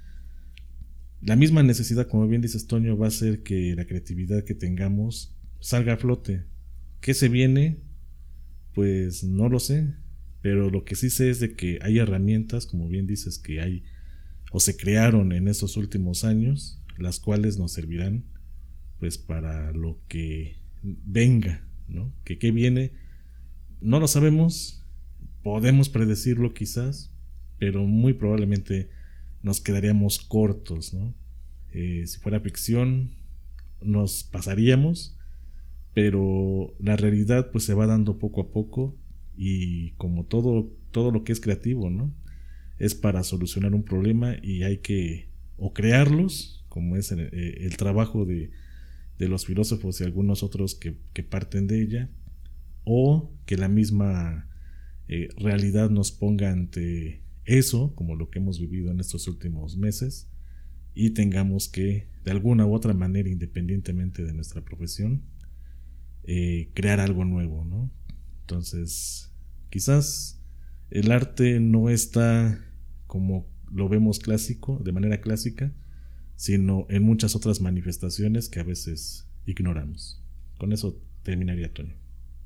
La misma necesidad, como bien dices, Toño, va a hacer que la creatividad que tengamos salga a flote. ¿Qué se viene? Pues no lo sé, pero lo que sí sé es de que hay herramientas, como bien dices, que hay o se crearon en estos últimos años, las cuales nos servirán pues para lo que venga, ¿no? Que qué viene, no lo sabemos, podemos predecirlo quizás, pero muy probablemente nos quedaríamos cortos, ¿no? Eh, si fuera ficción, nos pasaríamos, pero la realidad pues se va dando poco a poco, y como todo, todo lo que es creativo, ¿no? Es para solucionar un problema, y hay que o crearlos, como es el, el trabajo de, de los filósofos y algunos otros que, que parten de ella, o que la misma eh, realidad nos ponga ante eso, como lo que hemos vivido en estos últimos meses, y tengamos que, de alguna u otra manera, independientemente de nuestra profesión, eh, crear algo nuevo, ¿no? Entonces, quizás el arte no está como lo vemos clásico, de manera clásica, sino en muchas otras manifestaciones que a veces ignoramos. Con eso terminaría, Toño.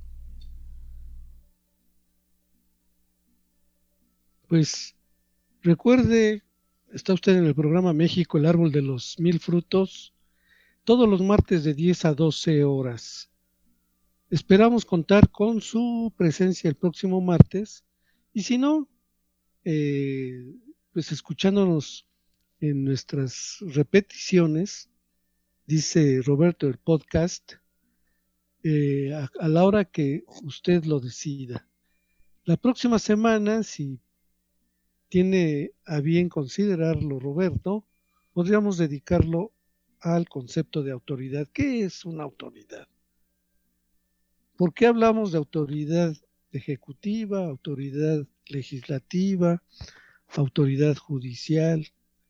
Pues recuerde, está usted en el programa México, el árbol de los mil frutos, todos los martes de diez a doce horas. Esperamos contar con su presencia el próximo martes, y si no, eh, pues escuchándonos en nuestras repeticiones, dice Roberto, el podcast, eh, a, a la hora que usted lo decida. La próxima semana, si tiene a bien considerarlo, Roberto, podríamos dedicarlo al concepto de autoridad. ¿Qué es una autoridad? ¿Por qué hablamos de autoridad ejecutiva, autoridad legislativa, autoridad judicial?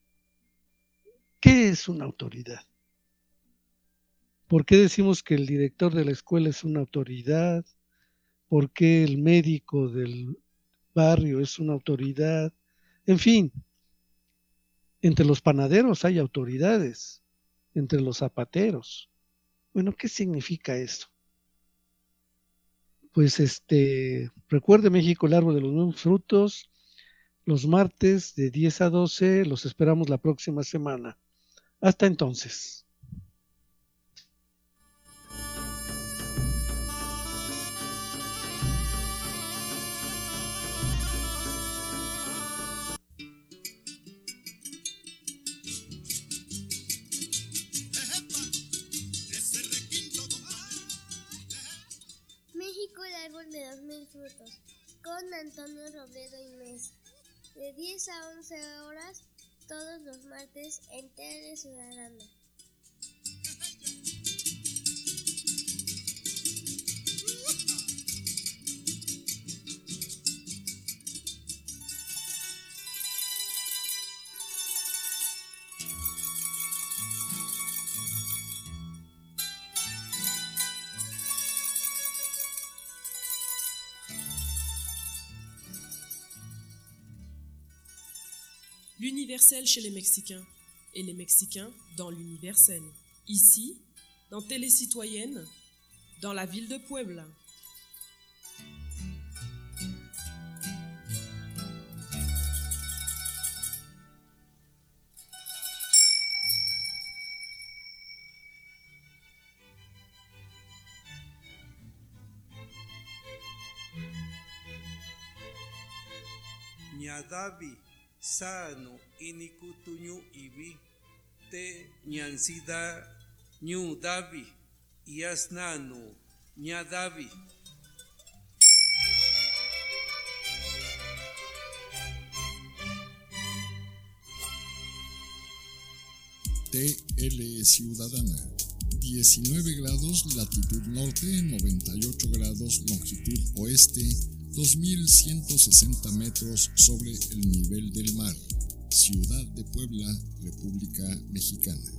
¿Qué es una autoridad? ¿Por qué decimos que el director de la escuela es una autoridad? ¿Por qué el médico del barrio es una autoridad? En fin, entre los panaderos hay autoridades, entre los zapateros. Bueno, ¿qué significa esto? Pues este, recuerde México, el árbol de los nuevos frutos, los martes de diez a doce, los esperamos la próxima semana. Hasta entonces. México, el árbol de los mil frutos, con Antonio Robledo y Mesa, de diez a once horas, todos los martes en Tele Ciudadana. L'universel chez les Mexicains, et les Mexicains dans l'universel. Ici, dans Télé Citoyenne, dans la ville de Puebla. Ñadavi sano inikutuñu ibi te ñansida ñu davi yasnanu ña davi. T L Ciudadana, diecinueve grados latitud norte, noventa y ocho grados longitud oeste, dos mil ciento sesenta metros sobre el nivel del mar. Ciudad de Puebla, República Mexicana.